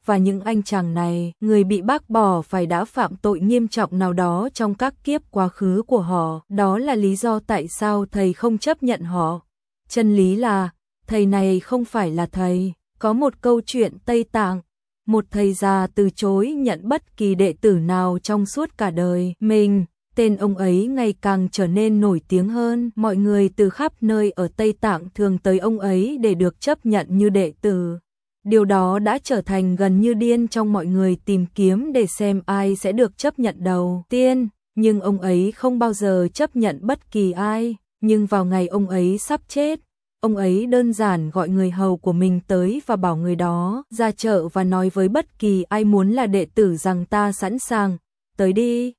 và những anh chàng này, người bị bác bỏ phải đã phạm tội nghiêm trọng nào đó trong các kiếp quá khứ của họ, đó là lý do tại sao thầy không chấp nhận họ. Chân lý là, thầy này không phải là thầy. Có một câu chuyện Tây Tạng, một thầy già từ chối nhận bất kỳ đệ tử nào trong suốt cả đời mình. Tên ông ấy ngày càng trở nên nổi tiếng hơn, mọi người từ khắp nơi ở Tây Tạng thường tới ông ấy để được chấp nhận như đệ tử. Điều đó đã trở thành gần như điên trong mọi người tìm kiếm để xem ai sẽ được chấp nhận đầu tiên, nhưng ông ấy không bao giờ chấp nhận bất kỳ ai. Nhưng vào ngày ông ấy sắp chết, ông ấy đơn giản gọi người hầu của mình tới và bảo người đó ra chợ và nói với bất kỳ ai muốn là đệ tử rằng ta sẵn sàng, tới đi.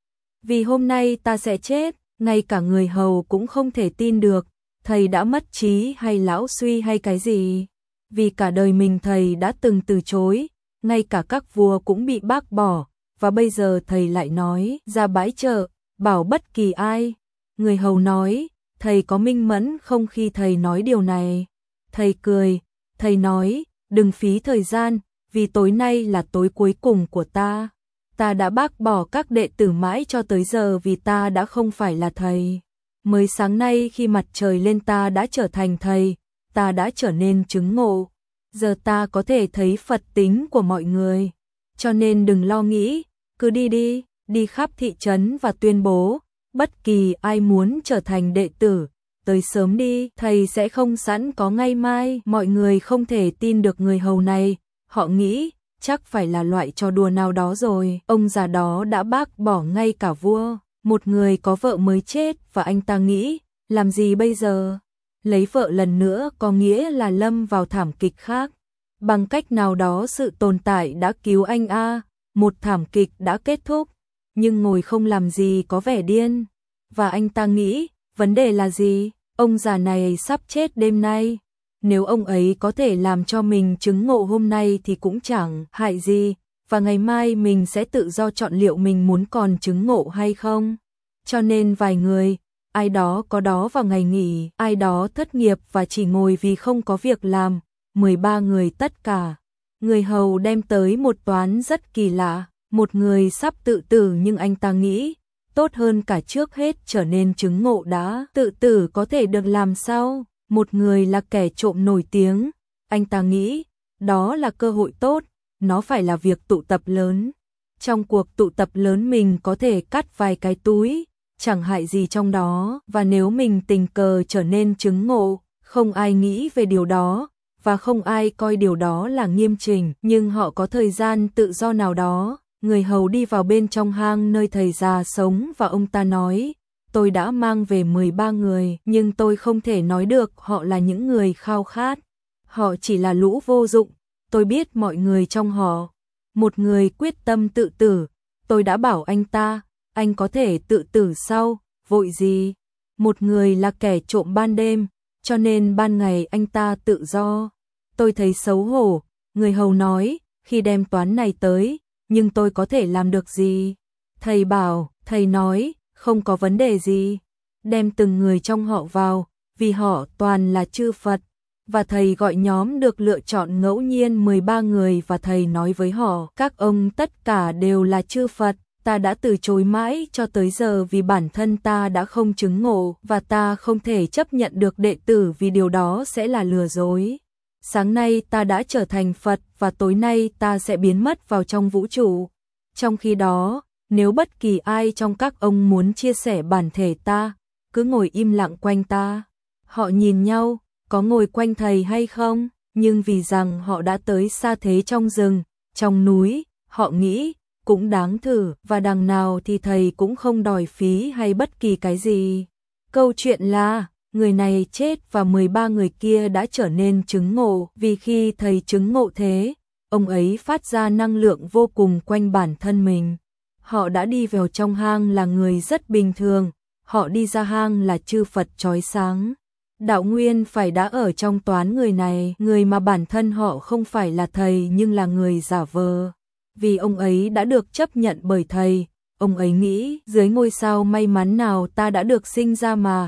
Vì hôm nay ta sẽ chết. Ngay cả người hầu cũng không thể tin được, thầy đã mất trí hay lão suy hay cái gì. Vì cả đời mình thầy đã từng từ chối, ngay cả các vua cũng bị bác bỏ, và bây giờ thầy lại nói ra bãi chợ, bảo bất kỳ ai. Người hầu nói, thầy có minh mẫn không khi thầy nói điều này? Thầy cười, thầy nói, đừng phí thời gian, vì tối nay là tối cuối cùng của ta. Ta đã bác bỏ các đệ tử mãi cho tới giờ vì ta đã không phải là thầy. Mới sáng nay khi mặt trời lên ta đã trở thành thầy, ta đã trở nên chứng ngộ. Giờ ta có thể thấy Phật tính của mọi người. Cho nên đừng lo nghĩ, cứ đi đi, đi khắp thị trấn và tuyên bố, bất kỳ ai muốn trở thành đệ tử, tới sớm đi, thầy sẽ không sẵn có ngay mai. Mọi người không thể tin được người hầu này, họ nghĩ, chắc phải là loại trò đùa nào đó rồi. Ông già đó đã bác bỏ ngay cả vua, một người có vợ mới chết và anh ta nghĩ, làm gì bây giờ? Lấy vợ lần nữa có nghĩa là lâm vào thảm kịch khác. Bằng cách nào đó sự tồn tại đã cứu anh a, một thảm kịch đã kết thúc, nhưng ngồi không làm gì có vẻ điên. Và anh ta nghĩ, vấn đề là gì? Ông già này sắp chết đêm nay. Nếu ông ấy có thể làm cho mình chứng ngộ hôm nay thì cũng chẳng hại gì, và ngày mai mình sẽ tự do chọn liệu mình muốn còn chứng ngộ hay không. Cho nên vài người, ai đó có đó vào ngày nghỉ, ai đó thất nghiệp và chỉ ngồi vì không có việc làm, mười ba người tất cả. Người hầu đem tới một toán rất kỳ lạ, một người sắp tự tử nhưng anh ta nghĩ, tốt hơn cả trước hết trở nên chứng ngộ đã. Tự tử có thể được làm sao? Một người là kẻ trộm nổi tiếng, anh ta nghĩ, đó là cơ hội tốt, nó phải là việc tụ tập lớn. Trong cuộc tụ tập lớn mình có thể cắt vài cái túi, chẳng hại gì trong đó, và nếu mình tình cờ trở nên chứng ngộ, không ai nghĩ về điều đó, và không ai coi điều đó là nghiêm chỉnh, nhưng họ có thời gian tự do nào đó. Người hầu đi vào bên trong hang nơi thầy già sống và ông ta nói, tôi đã mang về mười ba người, nhưng tôi không thể nói được họ là những người khao khát. Họ chỉ là lũ vô dụng, tôi biết mọi người trong họ. Một người quyết tâm tự tử, tôi đã bảo anh ta, anh có thể tự tử sau, vội gì. Một người là kẻ trộm ban đêm, cho nên ban ngày anh ta tự do. Tôi thấy xấu hổ, người hầu nói, khi đem toán này tới, nhưng tôi có thể làm được gì? Thầy bảo, thầy nói, không có vấn đề gì. Đem từng người trong họ vào, vì họ toàn là chư Phật. Và thầy gọi nhóm được lựa chọn ngẫu nhiên mười ba người và thầy nói với họ, các ông tất cả đều là chư Phật. Ta đã từ chối mãi cho tới giờ vì bản thân ta đã không chứng ngộ và ta không thể chấp nhận được đệ tử vì điều đó sẽ là lừa dối. Sáng nay ta đã trở thành Phật và tối nay ta sẽ biến mất vào trong vũ trụ. Trong khi đó, nếu bất kỳ ai trong các ông muốn chia sẻ bản thể ta, cứ ngồi im lặng quanh ta. Họ nhìn nhau, có ngồi quanh thầy hay không, nhưng vì rằng họ đã tới xa thế trong rừng, trong núi, họ nghĩ, cũng đáng thử, và đằng nào thì thầy cũng không đòi phí hay bất kỳ cái gì. Câu chuyện là, người này chết và mười ba người kia đã trở nên chứng ngộ, vì khi thầy chứng ngộ thế, ông ấy phát ra năng lượng vô cùng quanh bản thân mình. Họ đã đi vào trong hang là người rất bình thường, họ đi ra hang là chư Phật chói sáng. Đạo nguyên phải đã ở trong toán người này, người mà bản thân họ không phải là thầy nhưng là người giả vờ. Vì ông ấy đã được chấp nhận bởi thầy, ông ấy nghĩ dưới ngôi sao may mắn nào ta đã được sinh ra mà,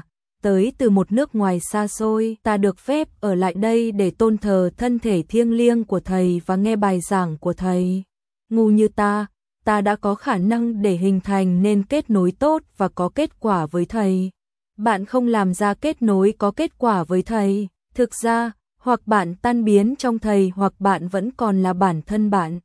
tới từ một nước ngoài xa xôi, ta được phép ở lại đây để tôn thờ thân thể thiêng liêng của thầy và nghe bài giảng của thầy. Ngu như ta, ta đã có khả năng để hình thành nên kết nối tốt và có kết quả với thầy. Bạn không làm ra kết nối có kết quả với thầy, thực ra, hoặc bạn tan biến trong thầy hoặc bạn vẫn còn là bản thân bạn.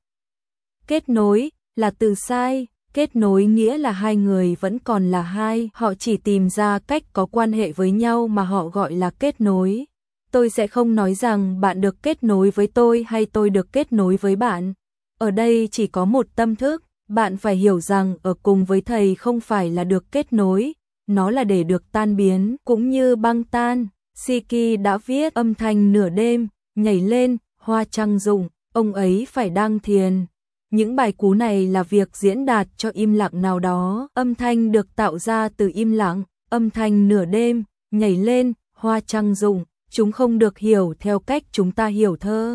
Kết nối là từ sai, kết nối nghĩa là hai người vẫn còn là hai, họ chỉ tìm ra cách có quan hệ với nhau mà họ gọi là kết nối. Tôi sẽ không nói rằng bạn được kết nối với tôi hay tôi được kết nối với bạn. Ở đây chỉ có một tâm thức, bạn phải hiểu rằng ở cùng với thầy không phải là được kết nối, nó là để được tan biến, cũng như băng tan. Siki đã viết âm thanh nửa đêm, nhảy lên, hoa trăng rụng, ông ấy phải đang thiền. Những bài cú này là việc diễn đạt cho im lặng nào đó, âm thanh được tạo ra từ im lặng, âm thanh nửa đêm, nhảy lên, hoa trăng rụng, chúng không được hiểu theo cách chúng ta hiểu thơ.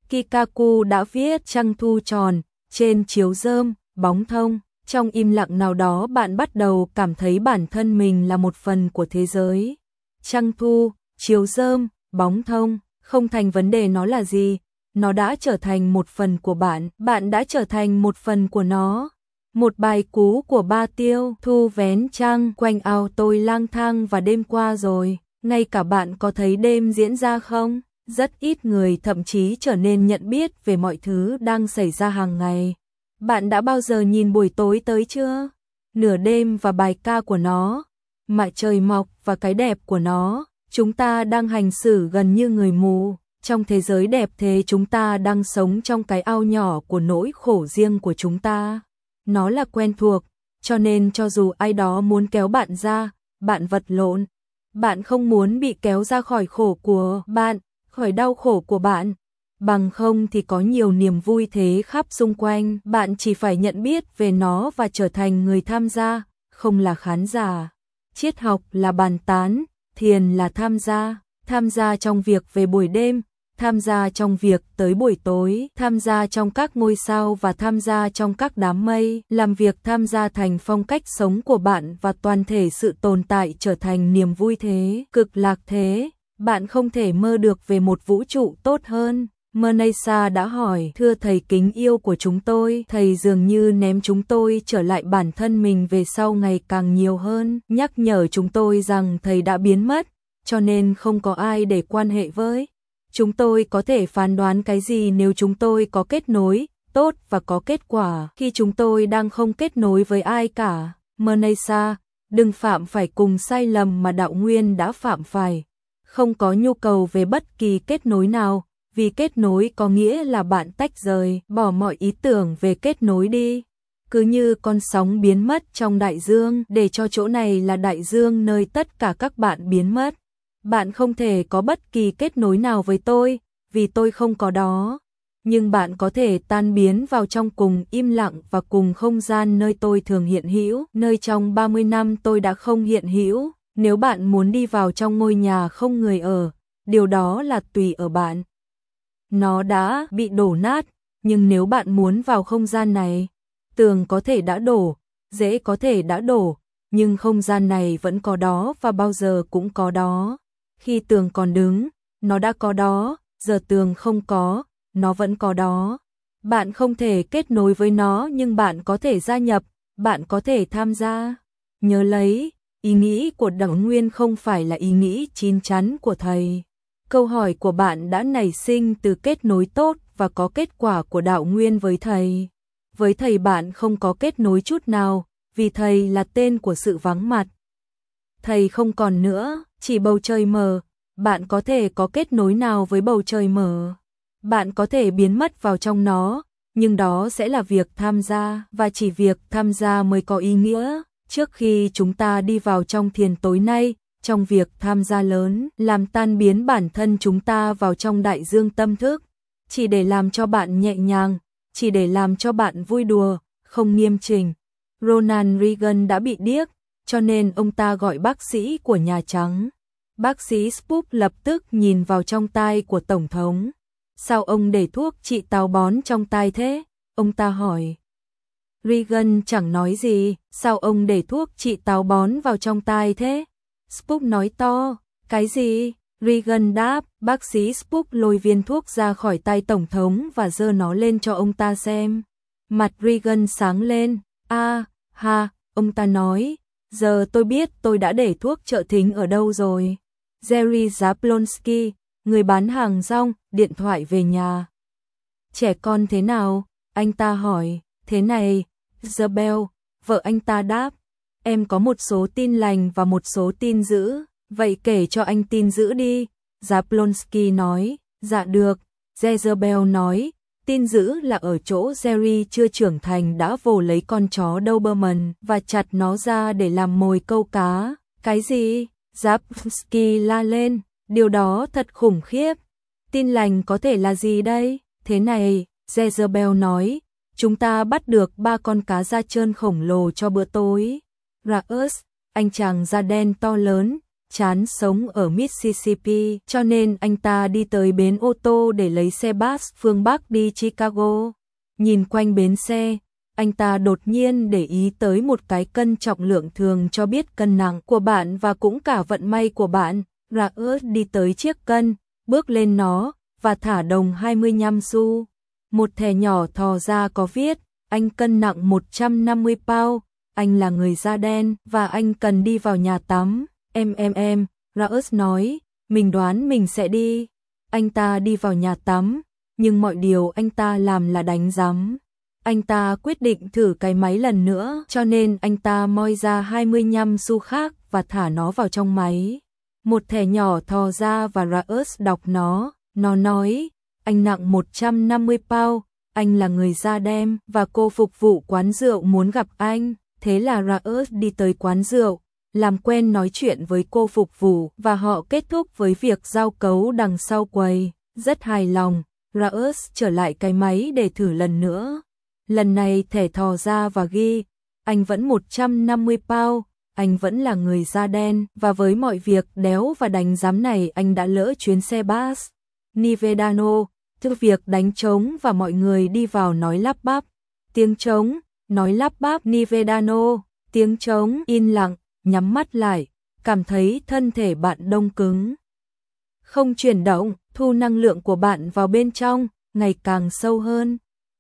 Kikaku đã viết trăng thu tròn, trên chiếu rơm, bóng thông, trong im lặng nào đó bạn bắt đầu cảm thấy bản thân mình là một phần của thế giới. Trăng thu, chiếu rơm, bóng thông, không thành vấn đề nó là gì. Nó đã trở thành một phần của bạn, bạn đã trở thành một phần của nó. Một bài cú của Ba Tiêu, thu vén trăng, quanh ao tôi lang thang và đêm qua rồi, ngay cả bạn có thấy đêm diễn ra không? Rất ít người thậm chí trở nên nhận biết về mọi thứ đang xảy ra hàng ngày. Bạn đã bao giờ nhìn buổi tối tới chưa? Nửa đêm và bài ca của nó, mặt trời mọc và cái đẹp của nó, chúng ta đang hành xử gần như người mù. Trong thế giới đẹp thế chúng ta đang sống trong cái ao nhỏ của nỗi khổ riêng của chúng ta. Nó là quen thuộc, cho nên cho dù ai đó muốn kéo bạn ra, bạn vật lộn. Bạn không muốn bị kéo ra khỏi khổ của bạn, khỏi đau khổ của bạn. Bằng không thì có nhiều niềm vui thế khắp xung quanh, bạn chỉ phải nhận biết về nó và trở thành người tham gia, không là khán giả. Triết học là bàn tán, thiền là tham gia, tham gia trong việc về buổi đêm, tham gia trong việc tới buổi tối, tham gia trong các ngôi sao và tham gia trong các đám mây, làm việc tham gia thành phong cách sống của bạn và toàn thể sự tồn tại trở thành niềm vui thế, cực lạc thế. Bạn không thể mơ được về một vũ trụ tốt hơn. Manasa đã hỏi, thưa thầy kính yêu của chúng tôi, thầy dường như ném chúng tôi trở lại bản thân mình về sau ngày càng nhiều hơn, nhắc nhở chúng tôi rằng thầy đã biến mất, cho nên không có ai để quan hệ với. Chúng tôi có thể phán đoán cái gì nếu chúng tôi có kết nối tốt và có kết quả khi chúng tôi đang không kết nối với ai cả. Manasa, đừng phạm phải cùng sai lầm mà đạo nguyên đã phạm phải. Không có nhu cầu về bất kỳ kết nối nào, vì kết nối có nghĩa là bạn tách rời, bỏ mọi ý tưởng về kết nối đi. Cứ như con sóng biến mất trong đại dương, để cho chỗ này là đại dương nơi tất cả các bạn biến mất. Bạn không thể có bất kỳ kết nối nào với tôi, vì tôi không có đó. Nhưng bạn có thể tan biến vào trong cùng im lặng và cùng không gian nơi tôi thường hiện hữu, nơi trong ba mươi năm tôi đã không hiện hữu. Nếu bạn muốn đi vào trong ngôi nhà không người ở, điều đó là tùy ở bạn. Nó đã bị đổ nát, nhưng nếu bạn muốn vào không gian này, tường có thể đã đổ, rễ có thể đã đổ, nhưng không gian này vẫn có đó và bao giờ cũng có đó. Khi tường còn đứng, nó đã có đó, giờ tường không có, nó vẫn có đó. Bạn không thể kết nối với nó nhưng bạn có thể gia nhập, bạn có thể tham gia. Nhớ lấy, ý nghĩ của đạo nguyên không phải là ý nghĩ chín chắn của thầy. Câu hỏi của bạn đã nảy sinh từ kết nối tốt và có kết quả của đạo nguyên với thầy. Với thầy bạn không có kết nối chút nào, vì thầy là tên của sự vắng mặt. Thầy không còn nữa, chỉ bầu trời mờ. Bạn có thể có kết nối nào với bầu trời mờ? Bạn có thể biến mất vào trong nó, nhưng đó sẽ là việc tham gia, và chỉ việc tham gia mới có ý nghĩa. Trước khi chúng ta đi vào trong thiền tối nay, trong việc tham gia lớn, làm tan biến bản thân chúng ta vào trong đại dương tâm thức, chỉ để làm cho bạn nhẹ nhàng, chỉ để làm cho bạn vui đùa, không nghiêm chỉnh. Ronald Reagan đã bị điếc, cho nên ông ta gọi bác sĩ của Nhà Trắng. Bác sĩ Spoop lập tức nhìn vào trong tai của Tổng thống. Sao ông để thuốc trị táo bón trong tai thế? Ông ta hỏi. Reagan chẳng nói gì, sao ông để thuốc trị táo bón vào trong tai thế? Spock nói to, cái gì? Regan đáp, bác sĩ Spock lôi viên thuốc ra khỏi tay Tổng thống và giơ nó lên cho ông ta xem. Mặt Regan sáng lên, a à, ha, ông ta nói, giờ tôi biết tôi đã để thuốc trợ thính ở đâu rồi. Jerry Jablonski, người bán hàng rong, điện thoại về nhà. Trẻ con thế nào? Anh ta hỏi, thế này, Isabel, vợ anh ta đáp, em có một số tin lành và một số tin dữ, vậy kể cho anh tin dữ đi. Jablonski nói, dạ được. Jezebel nói, tin dữ là ở chỗ Jerry chưa trưởng thành đã vồ lấy con chó Doberman và chặt nó ra để làm mồi câu cá. Cái gì? Jablonski la lên, điều đó thật khủng khiếp. Tin lành có thể là gì đây? Thế này, Jezebel nói, chúng ta bắt được ba con cá da trơn khổng lồ cho bữa tối. Ra'us, anh chàng da đen to lớn, chán sống ở Mississippi, cho nên anh ta đi tới bến ô tô để lấy xe bus phương Bắc đi Chicago. Nhìn quanh bến xe, anh ta đột nhiên để ý tới một cái cân trọng lượng thường cho biết cân nặng của bạn và cũng cả vận may của bạn. Ra'us đi tới chiếc cân, bước lên nó và thả đồng hai mươi lăm xu. Một thẻ nhỏ thò ra có viết, anh cân nặng một trăm năm mươi pound, anh là người da đen và anh cần đi vào nhà tắm. Em em em, Ra'us nói, mình đoán mình sẽ đi. Anh ta đi vào nhà tắm, nhưng mọi điều anh ta làm là đánh rắm. Anh ta quyết định thử cái máy lần nữa, cho nên anh ta moi ra hai mươi lăm xu khác và thả nó vào trong máy. Một thẻ nhỏ thò ra và Ra'us đọc nó, nó nói, anh nặng một trăm năm mươi pound, anh là người da đen và cô phục vụ quán rượu muốn gặp anh. Thế là Ra'us đi tới quán rượu, làm quen nói chuyện với cô phục vụ và họ kết thúc với việc giao cấu đằng sau quầy. Rất hài lòng, Ra'us trở lại cái máy để thử lần nữa. Lần này thẻ thò ra và ghi, anh vẫn một trăm năm mươi pound, anh vẫn là người da đen và với mọi việc đéo và đánh giám này anh đã lỡ chuyến xe bus. Nivedano, từ việc đánh trống và mọi người đi vào nói lắp bắp. Tiếng trống, nói lắp bắp Nivedano, tiếng trống yên lặng, nhắm mắt lại, cảm thấy thân thể bạn đông cứng. Không chuyển động, thu năng lượng của bạn vào bên trong, ngày càng sâu hơn.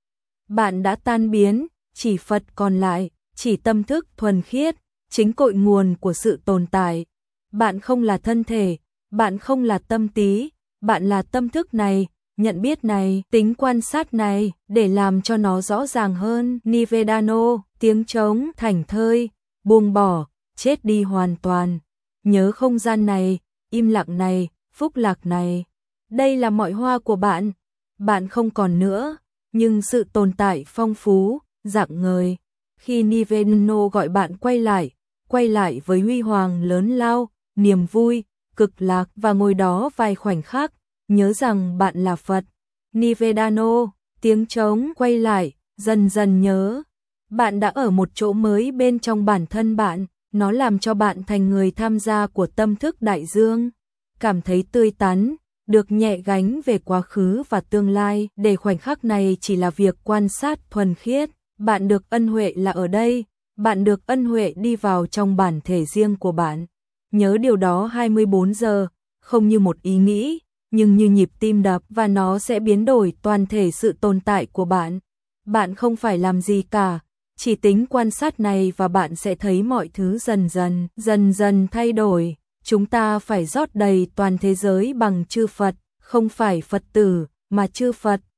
Bạn đã tan biến, chỉ Phật còn lại, chỉ tâm thức thuần khiết, chính cội nguồn của sự tồn tại. Bạn không là thân thể, bạn không là tâm trí, bạn là tâm thức này, nhận biết này, tính quan sát này, để làm cho nó rõ ràng hơn. Nivedano, tiếng trống, thảnh thơi, buông bỏ, chết đi hoàn toàn. Nhớ không gian này, im lặng này, phúc lạc này. Đây là mọi hoa của bạn. Bạn không còn nữa, nhưng sự tồn tại phong phú, rạng ngời. Khi Nivedano gọi bạn quay lại, quay lại với huy hoàng lớn lao, niềm vui, cực lạc và ngồi đó vài khoảnh khắc, nhớ rằng bạn là Phật. Nivedano, tiếng trống quay lại, dần dần nhớ. Bạn đã ở một chỗ mới bên trong bản thân bạn, nó làm cho bạn thành người tham gia của tâm thức đại dương. Cảm thấy tươi tắn, được nhẹ gánh về quá khứ và tương lai, để khoảnh khắc này chỉ là việc quan sát thuần khiết. Bạn được ân huệ là ở đây, bạn được ân huệ đi vào trong bản thể riêng của bạn. Nhớ điều đó hai mươi bốn giờ, không như một ý nghĩ, nhưng như nhịp tim đập và nó sẽ biến đổi toàn thể sự tồn tại của bạn. Bạn không phải làm gì cả, chỉ tính quan sát này và bạn sẽ thấy mọi thứ dần dần, dần dần thay đổi. Chúng ta phải rót đầy toàn thế giới bằng chư Phật, không phải Phật tử, mà chư Phật.